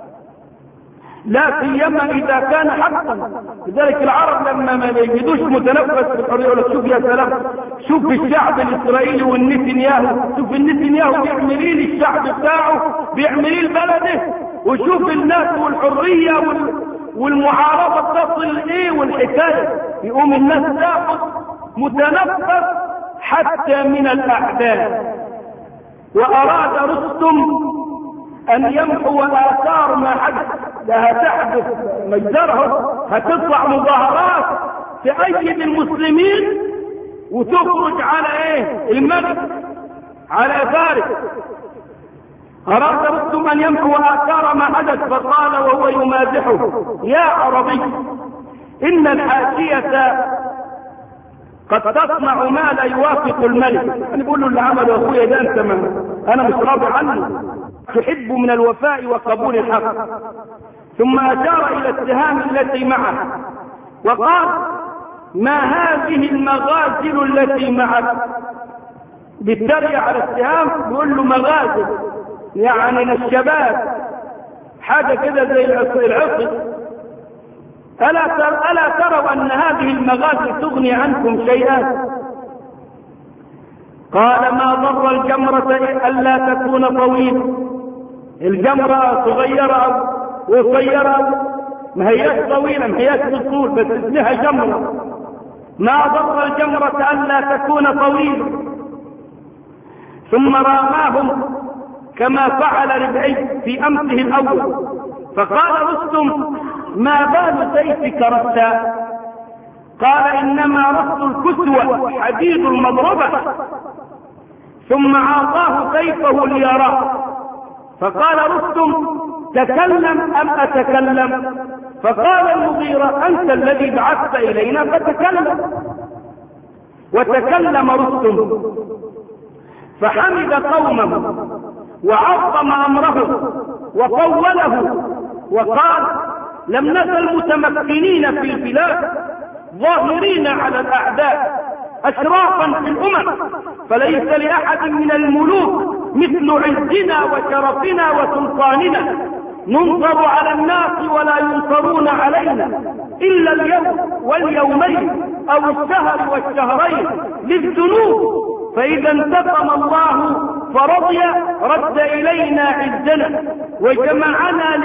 لا سيما إذا كان حقا. لذلك العرب لما ما يجدوش متنفس بالحرية ولا شوف يا سلام، شوف الشعب الإسرائيلي والنتنياهو، شوف النتنياهو بيعمل ايه للشعب بتاعه، بيعمل ايه لبلده، وشوف الناس والحرية والمعارضة تصل ايه والحكاية. يقوم الناس تاخذ متنفس حتى من الأعداء. وأراد رستم أن يمحو آثار ما حدث. لا هتحدث مجزرة، هتطلع مظاهرات تأيد المسلمين وتخرج على ايه؟ الملك، على فارس. أراد رستم أن يمحو آثار ما حدث فقال وهو يمازحه يا عربي إن الحاشية قد تصنع ما لا يوافق الملك. يعني بيقول له اللي عمله أخويا ده أنت أنا مش راضي عنه. تحب من الوفاء وقبول الحق. ثم أشار إلى السهام التي معه وقال ما هذه المغازل التي معك. بالتريق على السهام بيقول له مغازل يعني نشبات، حاجة كده زي العصي. ألا تروا أن هذه المغازل تغني عنكم شيئا؟ قال ما ضر الجمرة ألا تكون طويلة. الجمرة صغيرة وقصيرة، ما هياش طويلة ما هياش بالطول، بس اسمها جمرة. ما ضر الجمرة ألا تكون طويلة. ثم رماهم كما فعل ربعي في أمسه الأول. فقال رستم ما بال سيفك رسا؟ قال إنما رس الكسوة حديد المضربة. ثم عاطاه سيفه ليراه. فقال رستم تكلم أم أتكلم؟ فقال المغيرة أنت الذي بعثت إلينا فتكلم. وتكلم رستم فحمد قومه وعظم أمره وطوله وقال لم نزل متمكنين في البلاد ظاهرين على الأعداء أشرافا في الأمم، فليس لأحد من الملوك مثل عزنا وشرفنا وسلطاننا. ننصر على الناس ولا ينصرون علينا إلا اليوم واليومين أو الشهر والشهرين للذنوب. فإذا انتقم الله فرضي رد إلينا عزنا وجمعنا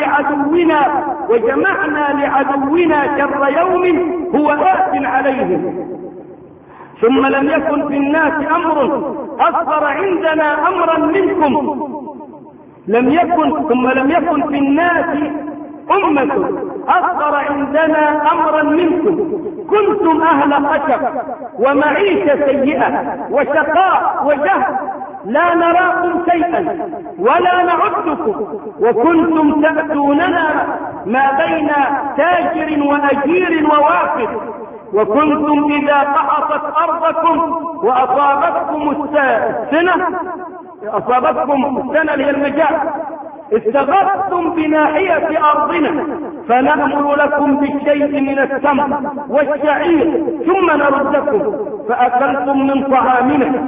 لعدونا شر يوم هو آت عليهم. ثم لم يكن في الناس أمر أصغر عندنا أمرا منكم. ثم لم يكن في الناس أمة أصغر دنا أمرا منكم كنتم أهل خشب ومعيشة سيئة وشقاء وجهل لا نراكم شيئا ولا نعدكم، وكنتم تأتوننا ما بين تاجر وأجير ووافد، وكنتم إذا قحطت أرضكم وأصابتكم السنة اللي هي المجاعة استغثتم بناحية أرضنا فنأمر لكم بالشيء من التمر والشعير ثم نردكم فأكلتم من طعامنا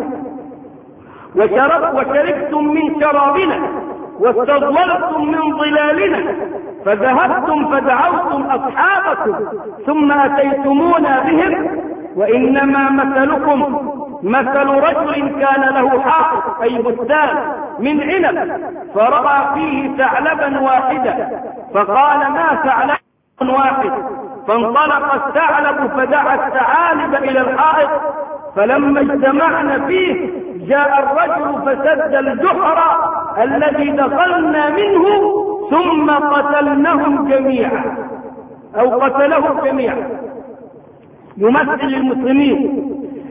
وشربتم من شرابنا واستظللتم من ظلالنا، فذهبتم فدعوتم أصحابكم ثم أتيتمونا بهم، وإنما مثلكم مثل رجل كان له حائط أي بستان من عنب فرأى فيه ثعلبا واحدا فقال ما ثعلب واحد، فانطلق الثعلب فدعا الثعالب إلى الحائط، فلما اجتمعنا فيه جاء الرجل فسد الجحر الذي دخلنا منه ثم قتلناهم جميعا أو قتلهم جميعا، يمثل المسلمين.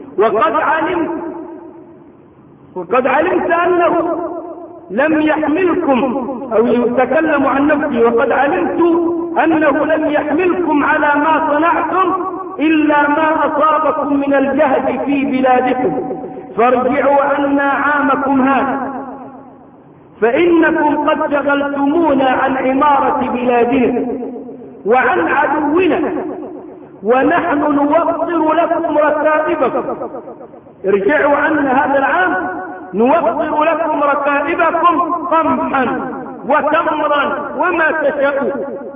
وقد علمت أنه لم يحملكم، أو يتكلم عن نفسي، وقد علمت أنه لم يحملكم على ما صنعتم إلا ما أصابكم من الجهد في بلادكم، فارجعوا عنا عامكم هذا، فإنكم قد شغلتمونا عن عمارة بلادنا وعن عدونا، ونحن نوفر لكم ركائبكم. ارجعوا عنا هذا العام نوفر لكم ركائبكم قمحا وتمرا وما تشاءون.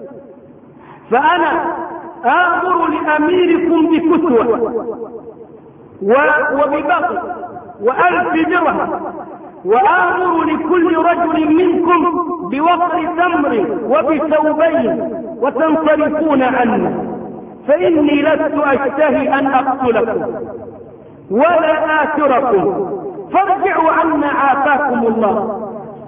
فأنا آمر لأميركم بكسوة وببغل و1000 درهم، وآمر لكل رجل منكم بوفر تمر وبثوبين، وتنصرفون عنا، فإني لست أشتهي أن أقتلكم ولا آثركم، فارجعوا عنا عافاكم الله.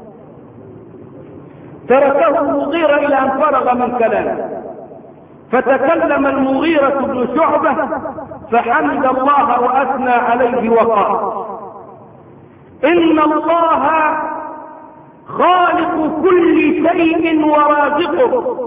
تركه المغيرة إلى أن فرغ من كلامه، فتكلم المغيرة بن شعبة فحمد الله وأثنى عليه وقال: إن الله خالق كل شيء ورازقه،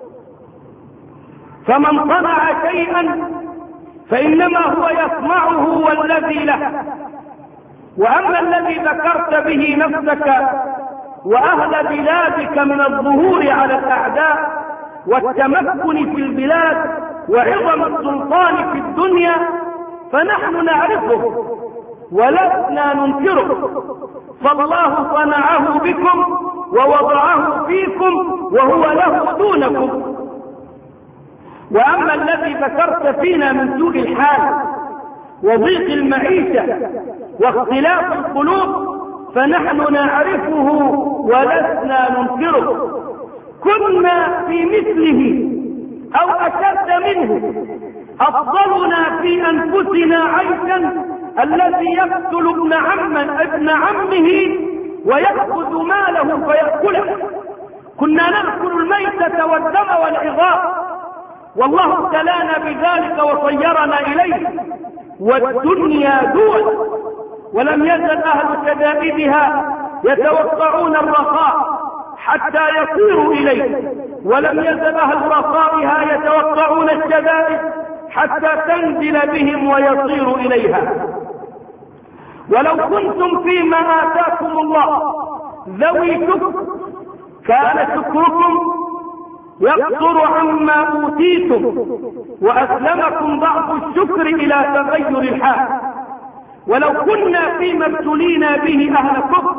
فمن صنع شيئا فإنما هو يصنعه والذي له، وأما الذي ذكرت به نفسك وأهل بلادك من الظهور على الأعداء والتمكن في البلاد وعظم السلطان في الدنيا فنحن نعرفه ولسنا ننكره، فالله صنعه بكم ووضعه فيكم وهو له دونكم. وأما الذي ذكرت فينا من سوء الحال وضيق المعيشة واختلاف القلوب فنحن نعرفه ولسنا ننكره، كنا في مثله أو أشد منه، أفضلنا في أنفسنا عيشا الذي يقتل ابن عمه ويأخذ ماله فيأكله، كنا نأكل الميتة والدم والعظام، والله ابتلانا بذلك وصيرنا إليه، والدنيا دول، ولم يزل أهل شدائدها يتوقعون الرخاء حتى يصيروا إليه، ولم يزل أهل رخائها يتوقعون الشدائد حتى تنزل بهم ويصيروا إليها. ولو كنتم فيما آتاكم الله ذوي شكر كان شكركم يقصر عما أوتيتم، وأسلمكم ضعف الشكر إلى تغير الحال. ولو كنا فيما ابتلينا به أهل كفر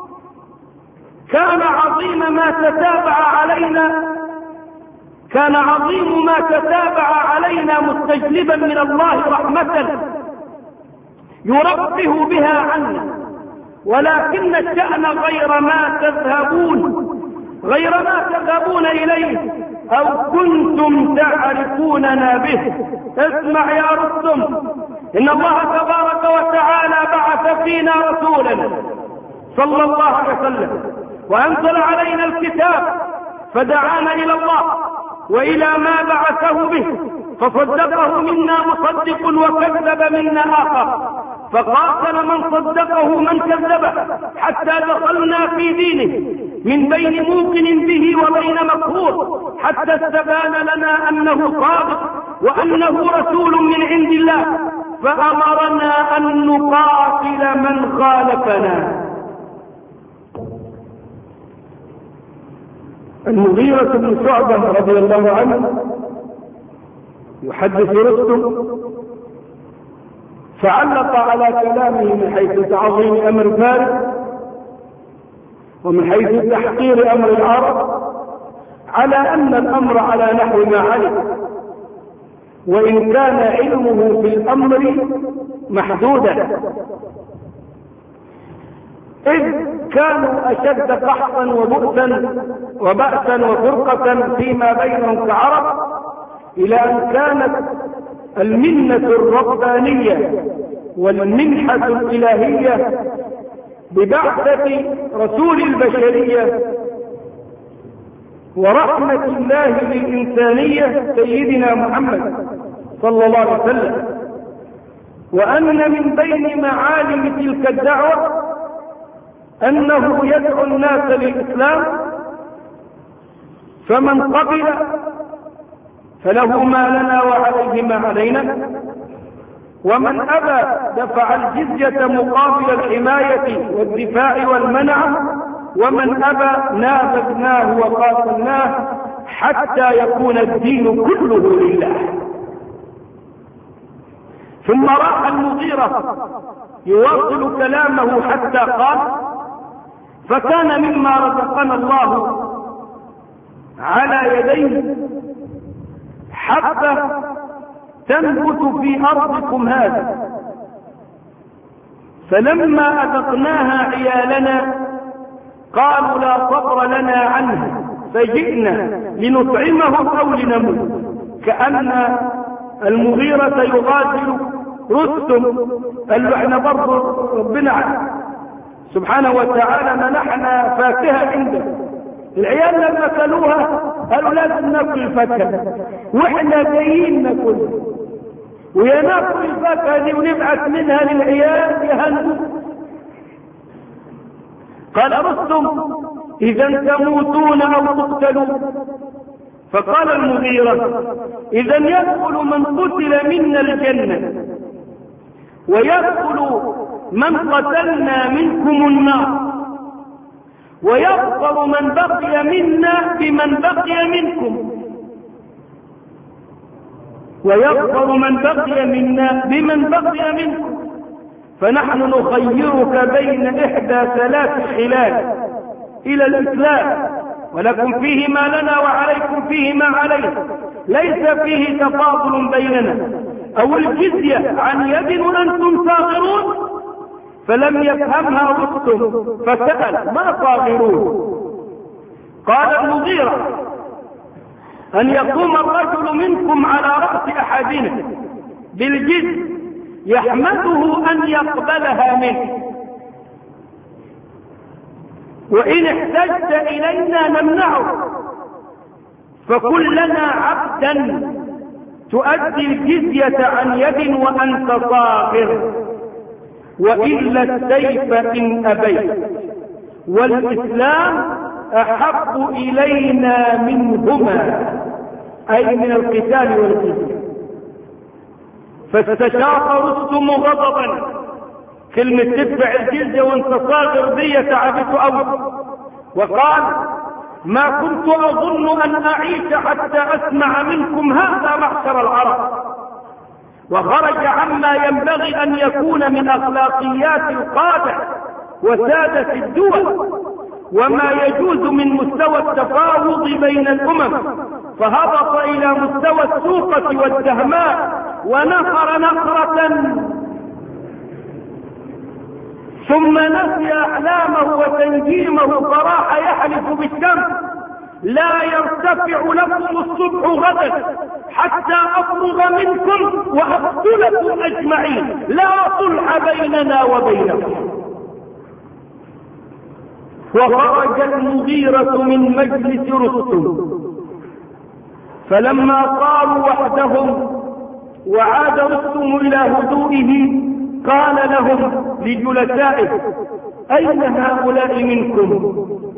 كان عظيم ما تتابع علينا مستجلبا من الله رحمة يربه بها عنا، ولكن الشأن غير ما تذهبون إليه أو كنتم تعرفوننا به. اسمع يا رستم، إن الله تبارك وتعالى بعث فينا رسولا صلى الله عليه وسلم وأنزل علينا الكتاب فدعانا إلى الله وإلى ما بعثه به، فصدقه منا مصدق وكذب منا آخر، فقاتل من صدقه من كذبه حتى دخلنا في دينه من بين موقن به وبين مكفور، حتى استبان لنا أنه صادق وأنه رسول من عند الله، فأمرنا أن نقاتل من خالفنا. المغيرة بن شعبة رضي الله عنه يحدث رستم، فعلق على كلامه من حيث تعظيم أمر فارس ومن حيث تحقير أمر العرب على أن الأمر على نحو ما علم، وإن كان علمه في الأمر محدودا، إذ كانوا أشد قحطا وبأسا وفرقة فيما بينهم كعرب، إلى أن كانت المنة الربانية والمنحة الإلهية ببعثة رسول البشرية ورحمة الله للإنسانية سيدنا محمد صلى الله عليه وسلم، وأن من بين معالم تلك الدعوة أنه يدعو الناس للإسلام، فمن قبل فله ما لنا وعليه ما علينا، ومن أبى دفع الجزية مقابل الحماية والدفاع والمنع، ومن أبى نابذناه وقاتلناه حتى يكون الدين كله لله. ثم راح المغيرة يواصل كلامه حتى قال: فكان مما رزقنا الله على يديه حبة تنبت في أرضكم هذا، فلما أذقناها عيالنا قالوا لا صبر لنا عنها فجئنا لنطعمهم أو لنموت. كأن المغيرة يغادر رستم، قال له احنا برضه ربنا سبحانه وتعالى منحنا فاكهة عنده، العيال لما اكلوها قالوا لازم ناكل الفاكهة واحنا جايين ناكلها، ويا ناكل الفاكهة دي ونبعث منها للعيال يهنوا. قال رستم: إذا تموتون أو تقتلون. فقال المغيرة: إذا يدخل من قتل منا الجنة ويدخل من قتلنا منكم النار، ويظفر من بقي منا بمن بقي منكم، ويظفر من بقي منا بمن بقي منكم، فنحن نخيرك بين إحدى ثلاث خلال: إلى الإسلام ولكم فيه ما لنا وعليكم فيه ما علينا، ليس فيه تفاضل بيننا، أو الجزية عن يد وأنتم صاغرون. فلم يفهمها رستم فسأل: ما صاغرون؟ قال المغيرة: أن يقوم الرجل منكم على رأس أحدنا بالجزية يحمده أن يقبلها منه، وإن احتجت إلينا نمنعه، فكن لنا عبدا تؤدي الجزية عن يد وأنت صاغر، وإلا السيف إن أبيت، والإسلام أحب إلينا منهما، أي من القتال والجزية. فاستشاط رستم غضبا، كلمة تدفع الجزية وانت صاغر دي تعبته أوي، وقال: ما كنت أظن أن أعيش حتى أسمع منكم هذا معشر العرب. وخرج عما ينبغي أن يكون من أخلاقيات القادة وسادة الدول، وما يجوز من مستوى التفاوض بين الأمم، فهبط إلى مستوى السوقة والدهماء ونخر نخرة، ثم نسي أحلامه وتنجيمه فراح يحلف بالشمس: لا يرتفع لكم الصبح غدا حتى أفرغ منكم وأقتلكم أجمعين، لا صلح بيننا وبينكم. وخرج المغيرة من مجلس رستم فلما صاروا وحدهم وعاد رستم إلى هدوئه قال لهم لجلسائه: أين هؤلاء منكم؟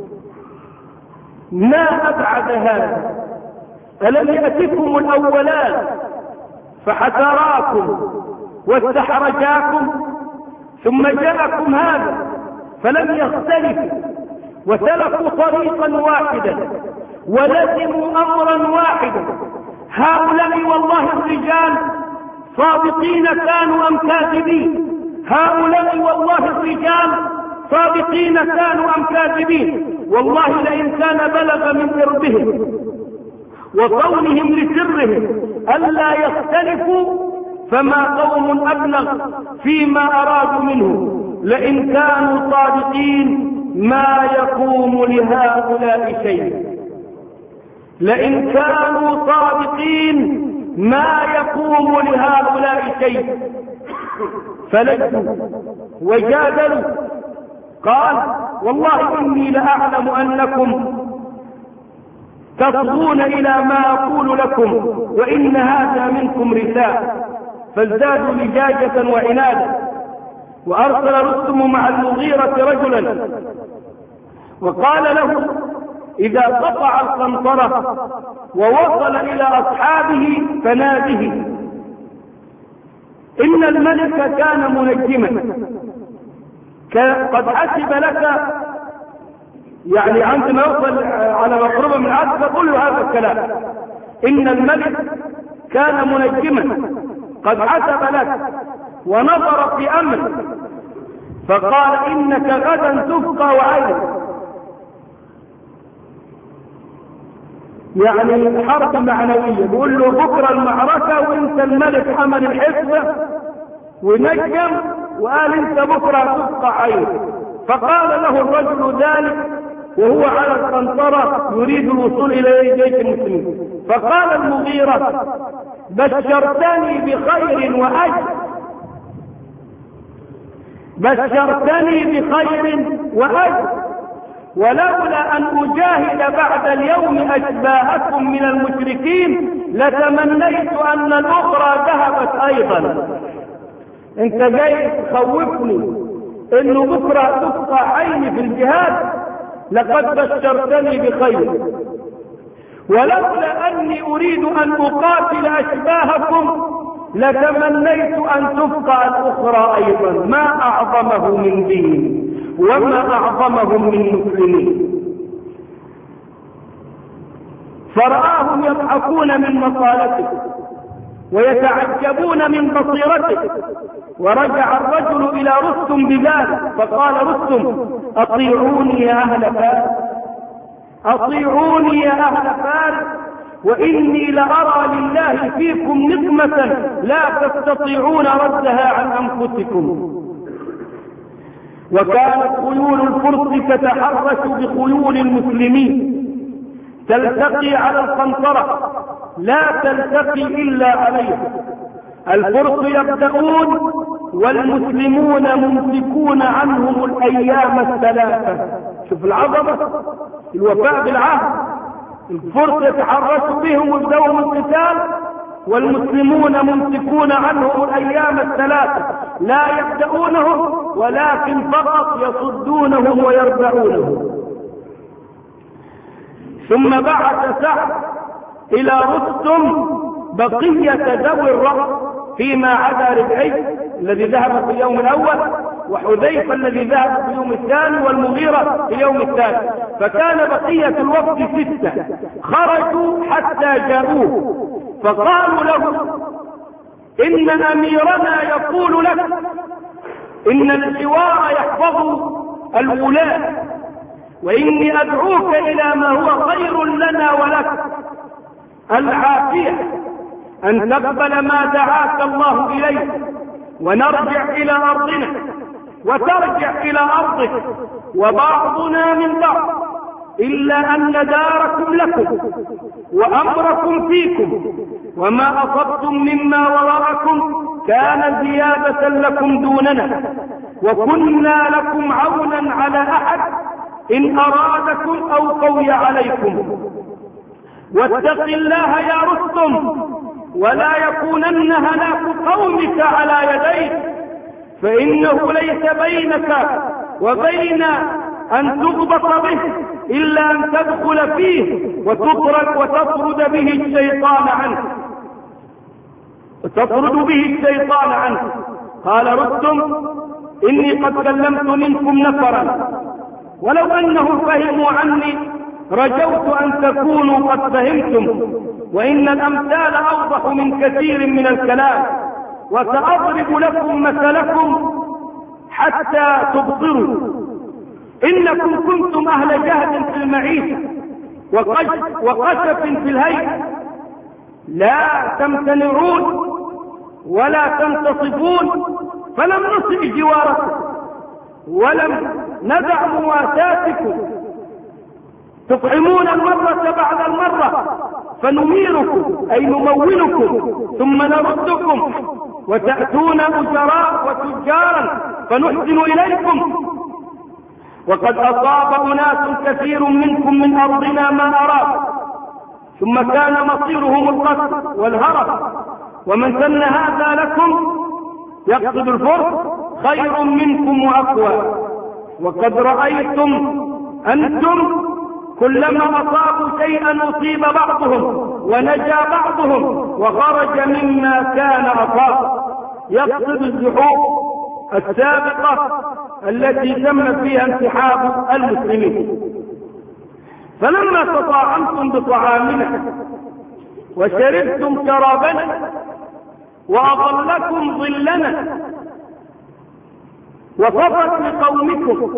ما أبعد هذا، ألم يأتكم الأولان فحسراكم واستحرجاكم، ثم جاءكم هذا فلم يختلفوا وسلكوا طريقا واحدا ولزموا أمرا واحدا. هؤلاء والله الرجال صادقين كانوا أم كاذبين؟ هؤلاء والله الرجال صادقين كانوا أم كاذبين؟ والله لئن كان بلغ من إربهم وصونهم لسرهم ألا يختلفوا فما قوم أبلغ فيما أرادوا منه. لئن كانوا صادقين ما يقوم لهؤلاء شيء، لئن كانوا صادقين ما يقوم لهؤلاء شيء. فلجوا وجادلوا. قال: والله إني لأعلم أنكم تصغون إلى ما أقول لكم وإن هذا منكم رثاء. فازدادوا لجاجة وعنادا. وأرسل رستم مع المغيرة رجلا وقال له: إذا قطع القنطرة ووصل إلى أصحابه فناده، إن الملك كان منجما، قد حسب لك، يعني عندما يوصل على مقربة من عدد فقل له هذا الكلام: إن الملك كان منجما قد حسب لك ونظر في أمر، فقال: إنك غدا تبقى وعيد. يعني حرب معنوية، بيقول له بكرة المعركة وانت الملك حمل الحزبة ونجم وقال انت بكرة تبقى عيد. فقال له الرجل ذلك وهو على القنطرة يريد الوصول إلى جيش المسلمين. فقال المغيرة: بشرتني بخير وأجر، بشرتني بخير وأجر، ولولا أن أجاهد بعد اليوم أشباهكم من المشركين لتمنيت أن الأخرى ذهبت أيضا. أنت جاي تخوفني إنه بكرة تقطع عيني في الجهاد؟ لقد بشرتني بخير، ولولا أني أريد أن أقاتل أشباهكم لتمنيت أن تبقى الأخرى أيضا. ما أعظمه من دين وما أعظمهم من مسلمين. فرآهم يضحكون من مقالته ويتعجبون من بصيرته. ورجع الرجل إلى رستم بذلك فقال رستم: أطيعوني يا أهل فارس، أطيعوني يا أهل فارس، وإني لأرى لله فيكم نقمة لا تستطيعون ردها عن أنفسكم. وكانت خيول الفرس تتحرش بخيول المسلمين تلتقي على القنطرة لا تلتقي إلا عليها. الفرس يبدأون والمسلمون ممسكون عنهم الأيام الثلاثة. شوف العظمة، الوفاء بالعهد. الفرس يتحرشوا بهم ويبدأوا القتال والمسلمون ممسكون عنهم الأيام الثلاثة، لا يبدأونهم ولكن فقط يصدونهم ويربعونهم. ثم بعث سعد إلى رستم بقية ذوي الرأس فيما عدا ربعي الذي ذهب في اليوم الأول، وحذيفة الذي ذهب في اليوم الثاني، والمغيرة في اليوم الثالث. فكان بقية الوفد 6 خرجوا حتى جاءوه فقالوا له: إن أميرنا يقول لك إن الحوار يحفظ الولاة، وإني أدعوك إلى ما هو خير لنا ولك. العافية أن تقبل ما دعاك الله إليه ونرجع إلى أرضنا وترجع إلى أرضك، وبعضنا من بعض، إلا أن داركم لكم وأمركم فيكم، وما أصبتم مما وراءكم كان زيادة لكم دوننا، وكنا لكم عونا على أحد إن أرادكم أو قوي عليكم. واتق الله يا رستم ولا يكونن هلاك قومك على يديك، فإنه ليس بينك وبين أن تغبط به إلا أن تدخل فيه وتطرد به الشيطان عنه. قال رستم: إني قد كلمت منكم نفرا، ولو أنهم فهموا عني رجوت أن تكونوا قد فهمتم، وإن الأمثال أوضح من كثير من الكلام، وسأضرب لكم مثلكم حتى تبصروا. إنكم كنتم أهل جهد في المعيشة وقشف في الهيئة، لا تمتنعون ولا تنتصفون، فلم نسئ جواركم ولم ندع مواساتكم، تطعمون المرة بعد المرة فنميركم أي نمولكم ثم نردكم، وتأتون أجراء وتجارا فنحسن إليكم، وقد أصاب أناس كثير منكم من أرضنا ما أراد، ثم كان مصيرهم القتل والهرب، ومن سن هذا لكم يقصد الفرق خير منكم وأقوى. وقد رأيتم أنتم كلما أصابوا شيئا أصيب بعضهم ونجا بعضهم وخرج مما كان أصاب، يقصد الزحوف السابقة التي تم فيها انسحاب المسلمين. فلما تطاعمتم بطعامنا وشربتم شرابنا وأضلكم ظلنا وصفت لقومكم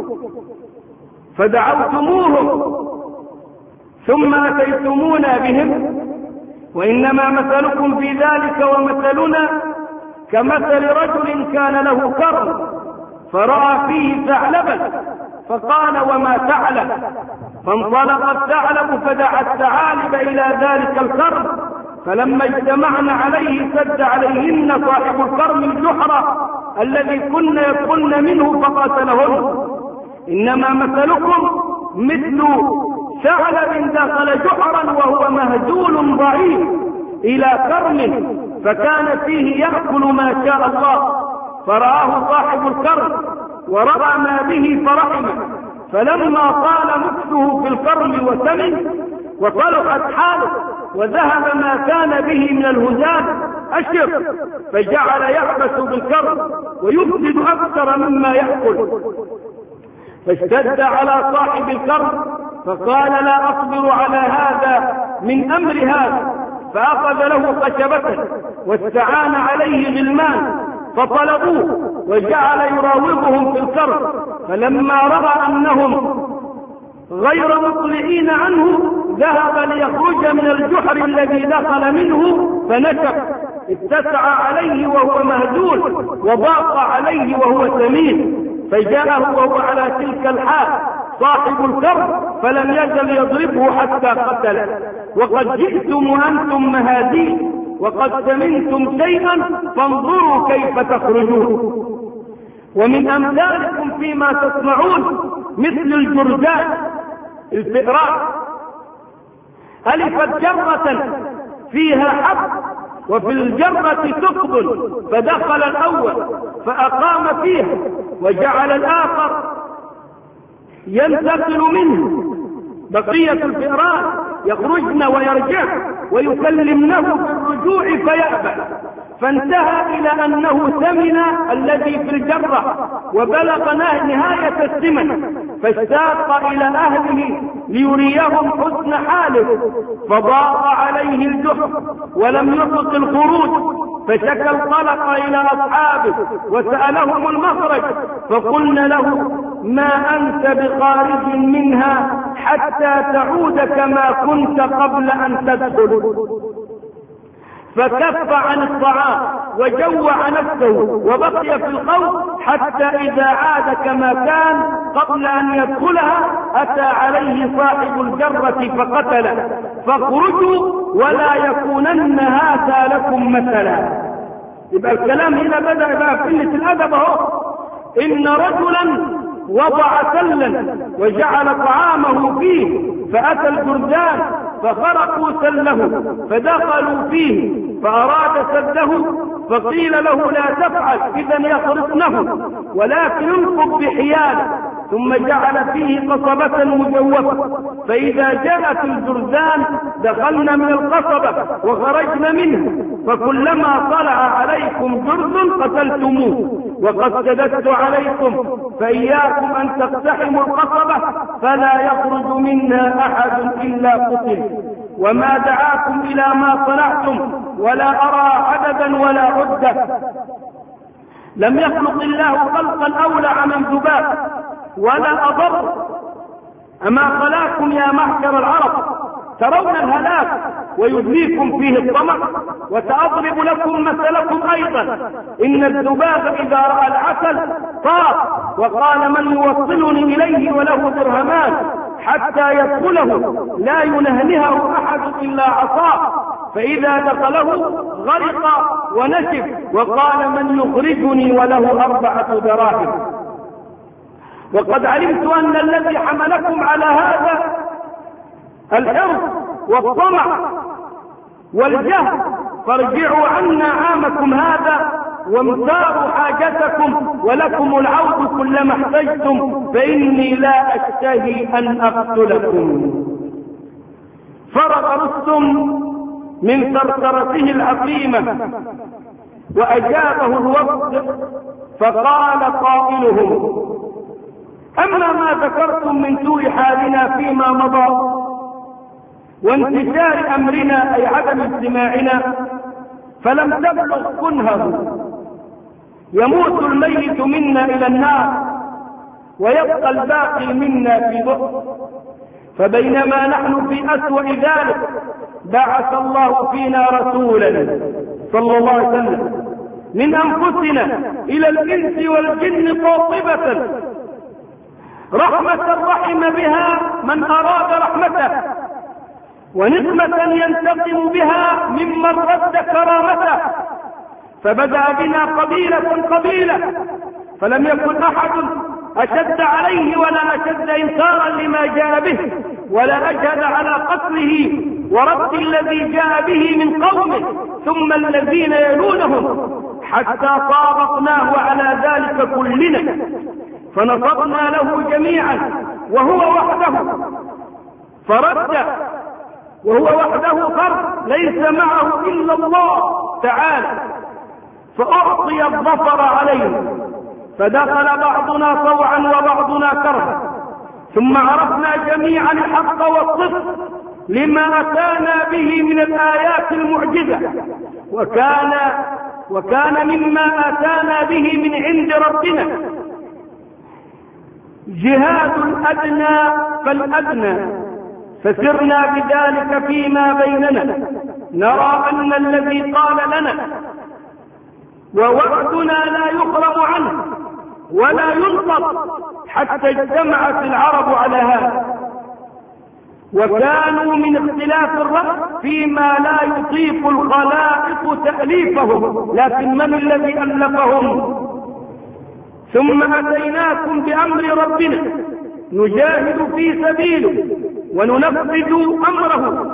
فدعوتموهم ثم أتيتمونا بهم، وإنما مثلكم في ذلك ومثلنا كمثل رجل كان له كرم فرأى فيه ثعلبا فقال: وما ثعلب؟ فانطلق الثعلب فدعا الثعالب إلى ذلك الكرم، فلما اجتمعن عليه سد عليهن صاحب الكرم الجحر الذي كن يدخلن منه فقاتلهن. إنما مثلكم مثل ثعلب دخل جحرا وهو مهزول ضعيف إلى كرم فكان فيه يأكل ما شاء الله، فرآه صاحب الكرم ورأى ما به فرحمه، فلما طال مكثه في الكرم وسمن وصلحت حاله وذهب ما كان به من الهزال أشر، فجعل يعبث بالكرم ويفسد أكثر مما يأكل، فاشتد على صاحب الكرم فقال: لا أصبر على هذا من أمر هذا، فأخذ له خشبة واستعان عليه غلمان فطلبوه وجعل يراوغهم في الكرم، فلما رأى أنهم غير مطلعين عنه ذهب ليخرج من الجحر الذي دخل منه فنشف، اتسع عليه وهو مهزول وضاق عليه وهو سمين، فجاءه وهو على تلك الحال صاحب الكرم فلم يزل يضربه حتى قتله. وقد جئتم وأنتم مهازيل وقد سمنتم شيئا فانظروا كيف تخرجون. ومن أمثالكم فيما تصنعون مثل الجرذان الفئران، ألفت جرة فيها حب وفي الجرة ثقب، فدخل الأول فأقام فيها وجعل الآخر ينتقل منه، بقية الفئران يخرجن ويرجع ويكلمنه في الرجوع فيأبى، فانتهى إلى أنه ثمن الذي في الجرة وبلغ نهاية الثمن، فاشتاق إلى أهله ليريهم حسن حاله، فضاق عليه الجحر ولم يطق الخروج، فشكى القلق إلى أصحابه وسألهم المخرج، فقلنا له: ما أنت بخارج منها حتى تعود كما كنت قبل أن تدخل. فكف عن الطعام وجوع نفسه وبقي في الخوف حتى إذا عاد كما كان قبل أن يدخلها أتى عليه صاحب الجرة فقتله، فاخرجوا ولا يكونن هذا لكم مثلا. يبقى الكلام هنا بدأ بقى في قلة الأدب اهو. إن رجلا وضع سلا وجعل طعامه فيه فأتى الجرذان فخرقوا سله فدخلوا فيه فأراد سده فقيل له لا تفعل إذا يخرقنه ولكن انقض بحياله، ثم جعل فيه قصبة مجوفة، فإذا جاءت الجرذان دخلنا من القصبة وخرجنا منها، فكلما طلع عليكم جرذ قتلتموه، وقد شددت عليكم فإياكم أن تقتحموا القصبة فلا يخرج منها أحد إلا قتل. وما دعاكم إلى ما صنعتم ولا أرى عددا ولا عدة. لم يخلق الله خلقا أولع من ذباب ولا أضر. أما خلاكم يا معشر العرب ترون الهلاك ويدليكم فيه الطمع، وسأضرب لكم مثلكم أيضا. إن الذباب إذا رأى العسل طار وقال من يوصلني إليه وله درهمان حتى يدخله لا ينهنهه أحد إلا عصاه، فإذا دخله غرق ونشف وقال من يخرجني وله 4 دراهم. وقد علمت أن الذي حملكم على هذا الحرص والطمع والجهل، فارجعوا عنا عامكم هذا وامتاروا حاجتكم ولكم العود كلما احتجتم، فإني لا أشتهي أن أقتلكم. فرغ رستم من ثرثرته العظيمة وأجابه الوفد، فقال قائلهم أما ما ذكرتم من سوء حالنا فيما مضى وانتشار أمرنا أي عدم اجتماعنا فلم تبلغ كنهه، يموت الميت منا إلى النار ويبقى الباقي منا في بؤس. فبينما نحن في أسوأ ذلك بعث الله فينا رسولا صلى الله عليه وسلم من أنفسنا إلى الإنس والجن قاطبة، رحمة رحم بها من أراد رحمته، ونقمة ينتقم بها ممن رد كرامته. فبدأ بنا قبيلة فلم يكن أحد أشد عليه ولا أشد إنكارا لما جاء به ولا أجهد على قتله ورد الذي جاء به من قومه ثم الذين يلونهم، حتى طابقناه على ذلك كلنا فنصبنا له جميعا وهو وحده فرد، وهو وحده فرد ليس معه إلا الله تعالى، فأعطي الظفر عليه، فدخل بعضنا طوعا وبعضنا كرها، ثم عرفنا جميعا الحق والصدق لما أتانا به من الآيات المعجزة، وكان مما أتانا به من عند ربنا جهاد الأدنى فالأدنى، فسرنا بذلك فيما بيننا نرى أن الذي قال لنا ووعدنا لا يخرم عنه ولا ينقض حتى اجتمعت العرب على هذا، وكانوا من اختلاف الرأي فيما لا يطيق الخلائق تأليفهم، لكن من الذي ألفهم؟ ثم أتيناكم بأمر ربنا نجاهد في سبيله وننفذ أمره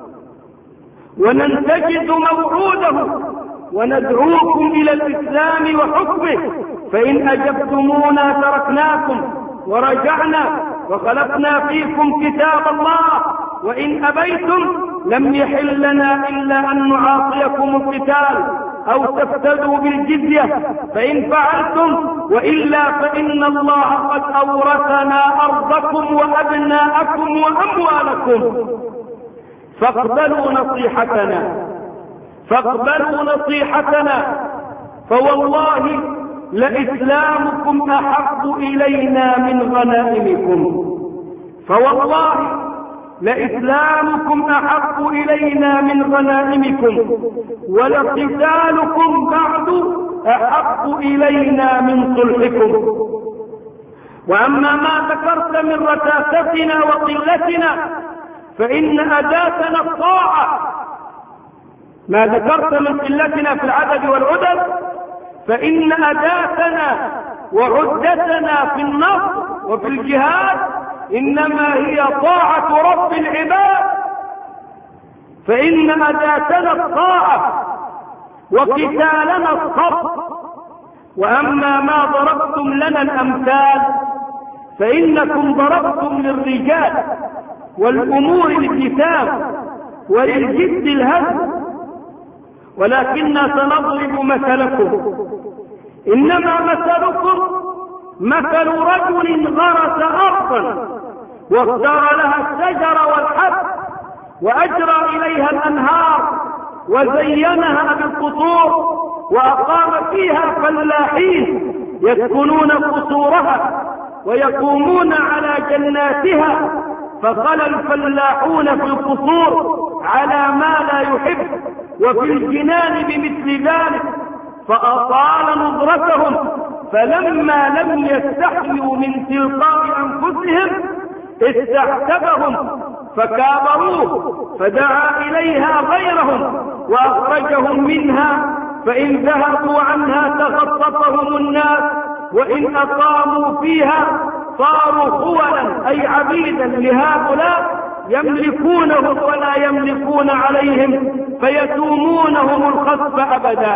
وننتجز موعوده وندعوكم إلى الإسلام وحكمه، فإن أجبتمونا تركناكم ورجعنا وخلقنا فيكم كتاب الله، وإن أبيتم لم يحل لنا إلا أن نعاصيكم القتال أو تفتدوا بالجزية، فإن فعلتم وإلا فإن الله قد أورثنا أرضكم وأبناءكم وأموالكم، فاقبلوا نصيحتنا فوالله لإسلامكم أحب إلينا من غنائمكم، فوالله لإسلامكم أحب إلينا من غنائمكم ولقتالكم بعد أحب إلينا من صلحكم. وأما ما ذكرت من رتاستنا وقلتنا فإن أداتنا الطاعة، ما ذكرت من قلتنا في العدد والعدد فإن أداتنا وعدتنا في النصر وفي الجهاد إنما هي طاعة رب العباد فإن أداتنا الطاعة وقتالنا الصبر. وأما ما ضربتم لنا الأمثال فإنكم ضربتم للرجال والأمور الجسام وللجد الهزم، ولكننا سنضرب مثلكم. إنما مثلكم مثل رجل غرس أرضا واختار لها الشجر والحب وأجرى إليها الأنهار وزينها بالقصور وأقام فيها فلاحين يسكنون قصورها ويقومون على جناتها، فخلى الفلاحون في القصور على ما لا يحب وفي الجنان بمثل ذلك، فأطال نظرتهم، فلما لم يستحيوا من تلقاء أنفسهم استعتبهم فكابروه، فدعا إليها غيرهم وأخرجهم منها، فإن ذهبوا عنها تخطفهم الناس، وإن أقاموا فيها صاروا خولا أي عبيدا لهؤلاء يملكونهم ولا يملكون عليهم، فيتومونهم الخسف أبدا.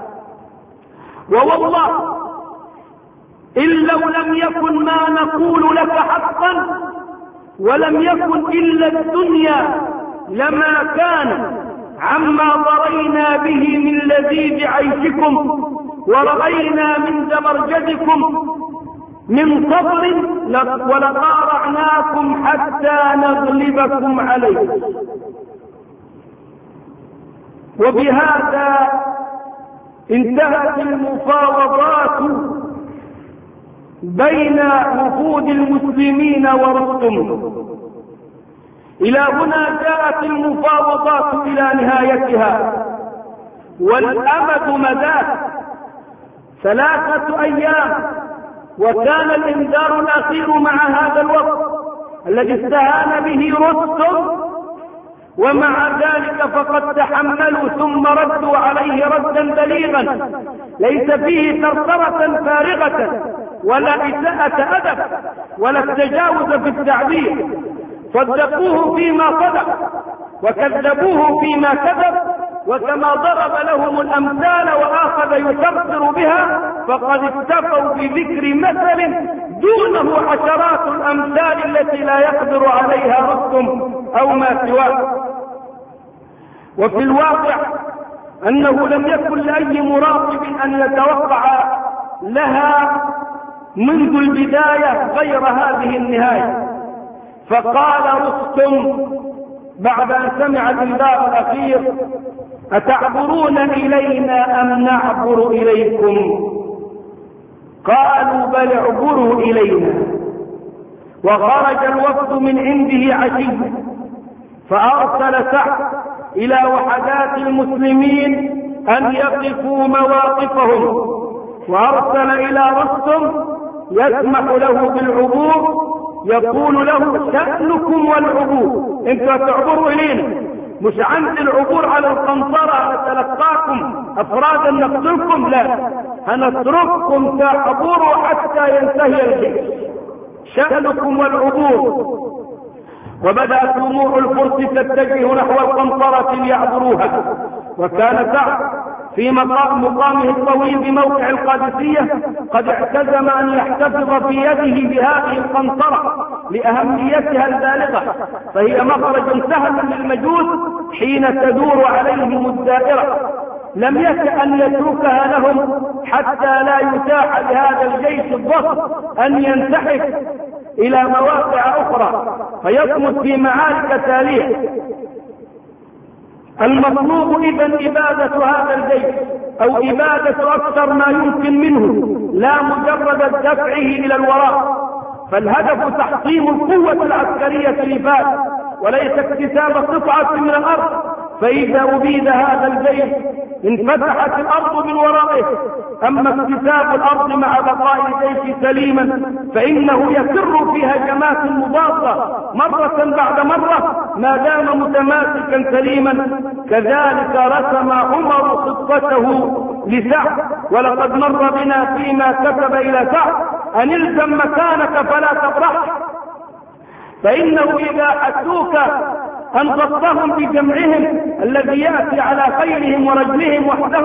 ووالله إن لو لم يكن ما نقول لك حقا ولم يكن إلا الدنيا لما كان عما ضرينا به من لذيذ عيشكم ورأينا من زمرجدكم من صبر ولقارعناكم حتى نغلبكم عليه. وبهذا انتهت المفاوضات بين وفود المسلمين ورستم. إلى هنا جاءت المفاوضات إلى نهايتها، والأمد مداه 3 أيام، وكان الإنذار الأخير مع هذا الوقت الذي استهان به رستم، ومع ذلك فقد تحملوا ثم ردوا عليه ردا بليغا ليس فيه ثرثرة فارغة ولا إساءة أدب ولا التجاوز في التعبير، صدقوه فيما صدق وكذبوه فيما كذب، وكما ضرب لهم الأمثال وآخذ يكفر بها فقد اكتفوا بذكر مثل دونه عشرات الأمثال التي لا يقدر عليها رستم أو ما سواه. وفي الواقع أنه لم يكن لأي مراقب أن يتوقع لها منذ البداية غير هذه النهاية. فقال رستم بعد أن سمع الإنذار الأخير: أتعبرون إلينا أم نعبر إليكم؟ قالوا: بل اعبروا إلينا. وخرج الوفد من عنده عشيا، فأرسل سعد إلى وحدات المسلمين أن يقفوا مواقفهم، وأرسل إلى رستم يسمح له بالعبور، يقول له: شأنكم والعبور، انتوا تعبروا إلينا، مش عند العبور على القنطرة نتلقاكم أفرادا نقتلكم، لا، هنترككم تعبروا حتى ينتهي الجيش، شأنكم والعبور. وبدأت جموع الفرس تتجه نحو القنطرة ليعبروها، وكان سعد في مقامه الطويل بموقع القادسية قد اعتزم أن يحتفظ في يده بهذه القنطرة لأهميتها البالغة، فهي مخرج سهل للمجوس حين تدور عليهم الدائرة. لم يشأ أن يتركها لهم حتى لا يتاح لهذا الجيش الضخم أن ينسحب إلى مواقع أخرى فيصمد في معارك تالية. المطلوب إذن إبادة هذا الجيش، أو إبادة أكثر ما يمكن منه، لا مجرد دفعه إلى الوراء، فالهدف تحطيم القوة العسكرية لفاس وليس اكتساب قطعة من الأرض. فإذا أبيد هذا الجيش انفتحت الأرض من ورائه، أما اكتساب الأرض مع بقاء الجيش سليما فإنه يسر في هجمات مضادة مرة بعد مرة ما دام متماسكا سليما. كذلك رسم عمر خطته لسعد، ولقد مر بنا فيما كتب إلى سعد: أن الزم مكانك فلا تبرح، فإنه إذا حسوك أن غصهم بجمعهم الذي يأتي على خيلهم ورجلهم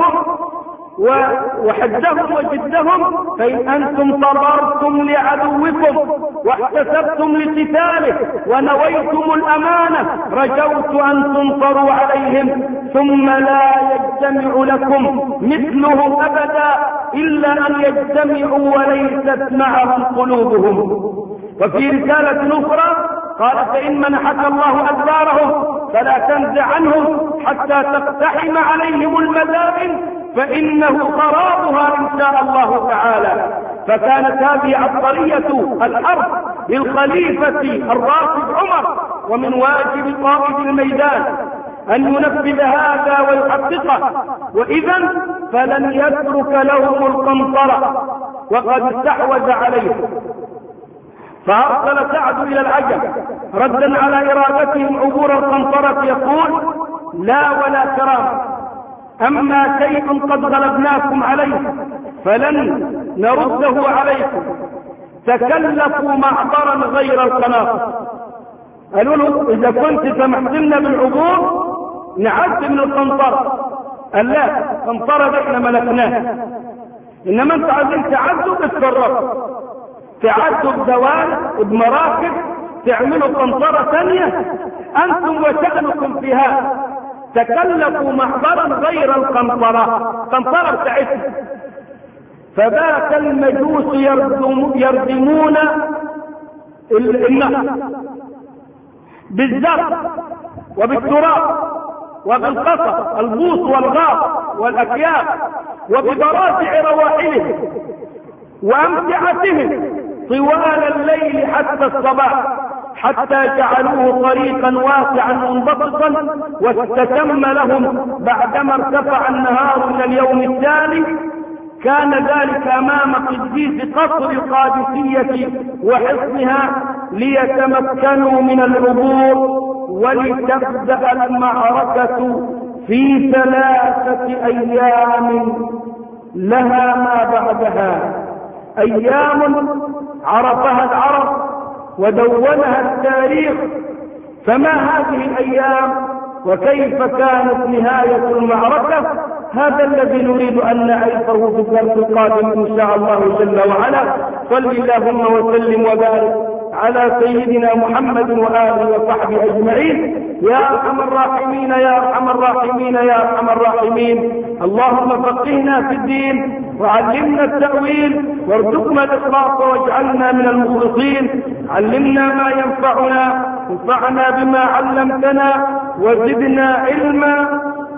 وحدهم وجدهم، فإن أنتم صبرتم لعدوكم واحتسبتم لقتاله ونويتم الأمانة رجوت أن تنصروا عليهم، ثم لا يجتمع لكم مثلهم أبدا إلا أن يجتمعوا وليست معهم قلوبهم. وفي رسالة أخرى قال فإن منحك الله أدبارهم فلا تنزع عنهم حتى تقتحم عليهم المدائن فإنه خرابها إن شاء الله تعالى. فكانت هذه عبقرية الحرب للخليفة الراشد عمر، ومن واجب قائد الميدان أن ينفذ هذا ويحققه، وإذا فلن يترك لهم القنطرة وقد استحوذ عليهم. فأرسل سعد إلى العجم ردا على إرادتهم عبور القنطرة يقول لا ولا كرام، أما شيء قد غلبناكم عليه فلن نرده عليكم، تكلفوا معبرا غير القناطر. قالوا له إذا كنت سمحت لنا بالعبور نعد من القنطرة. قال لا، القنطرة دي احنا ملكناها، إنما انت عايزين تعدوا بالتصرف، تعدوا بدوال بمراكب تعملوا قنطرة ثانية أنتم وشأنكم فيها، تكلفوا معبرا غير القنطرة، قنطرة بتاعتهم. فبات المجوس يردمون النهر بالزرع وبالتراب وبالقصب البوص والغاص والأكياس وبضراجع رواحلهم وأمتعتهم طوال الليل حتى الصباح، حتى جعلوه طريقا واسعا منبسطا واستتم لهم بعدما ارتفع النهار من اليوم التالي. كان ذلك أمام قديس قصر القادسية وحصنها ليتمكنوا من العبور، ولتبدأ المعركة في 3 أيام لها ما بعدها، أيام عرفها العرب ودونها التاريخ. فما هذه الأيام وكيف كانت نهاية المعركة؟ هذا الذي نريد أن نعرفه في الدرس القادم إن شاء الله جل وعلا. صل اللهم وسلم وبارك على سيدنا محمد وآله وصحبه أجمعين. يا أرحم الراحمين يا أرحم الراحمين يا أرحم الراحمين. اللهم فقهنا في الدين وعلمنا التأويل وارزقنا الإخلاص واجعلنا من المخلصين. علمنا ما ينفعنا وانفعنا بما علمتنا وزدنا علما.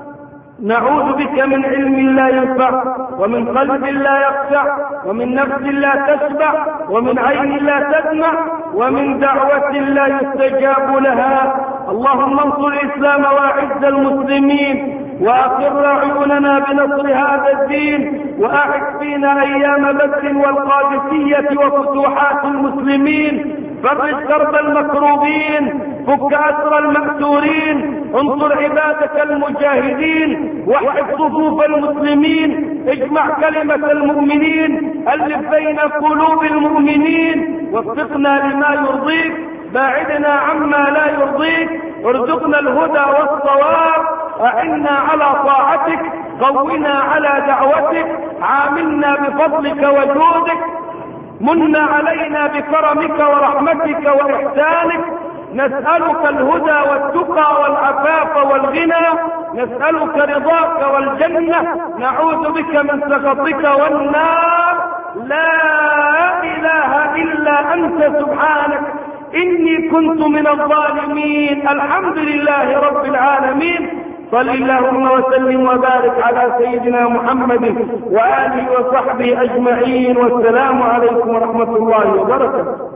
نعوذ بك من علم لا ينفع ومن قلب لا يخشع ومن نفس لا تشبع ومن عين لا تدمع ومن دعوة لا يستجاب لها. اللهم انصر الإسلام وأعز المسلمين وأقر عيوننا بنصر هذا الدين، وأعد فينا أيام بدر والقادسية وفتوحات المسلمين. فرج كرب المكروبين، فك أسر المأسورين، انصر عبادك المجاهدين، وحد صفوف المسلمين، اجمع كلمة المؤمنين، ألف بين قلوب المؤمنين، وفقنا لما يرضيك، باعدنا عما لا يرضيك، ارزقنا الهدى والصواب، أعنا على طاعتك، قونا على دعوتك، عاملنا بفضلك وجودك، من علينا بكرمك ورحمتك وإحسانك. نسألك الهدى والتقى والعفاف والغنى، نسألك رضاك والجنة، نعوذ بك من سخطك والنار. لا إله إلا أنت سبحانك إني كنت من الظالمين. الحمد لله رب العالمين. صل اللهم وسلم وبارك على سيدنا محمد وآله وصحبه أجمعين، والسلام عليكم ورحمة الله وبركاته.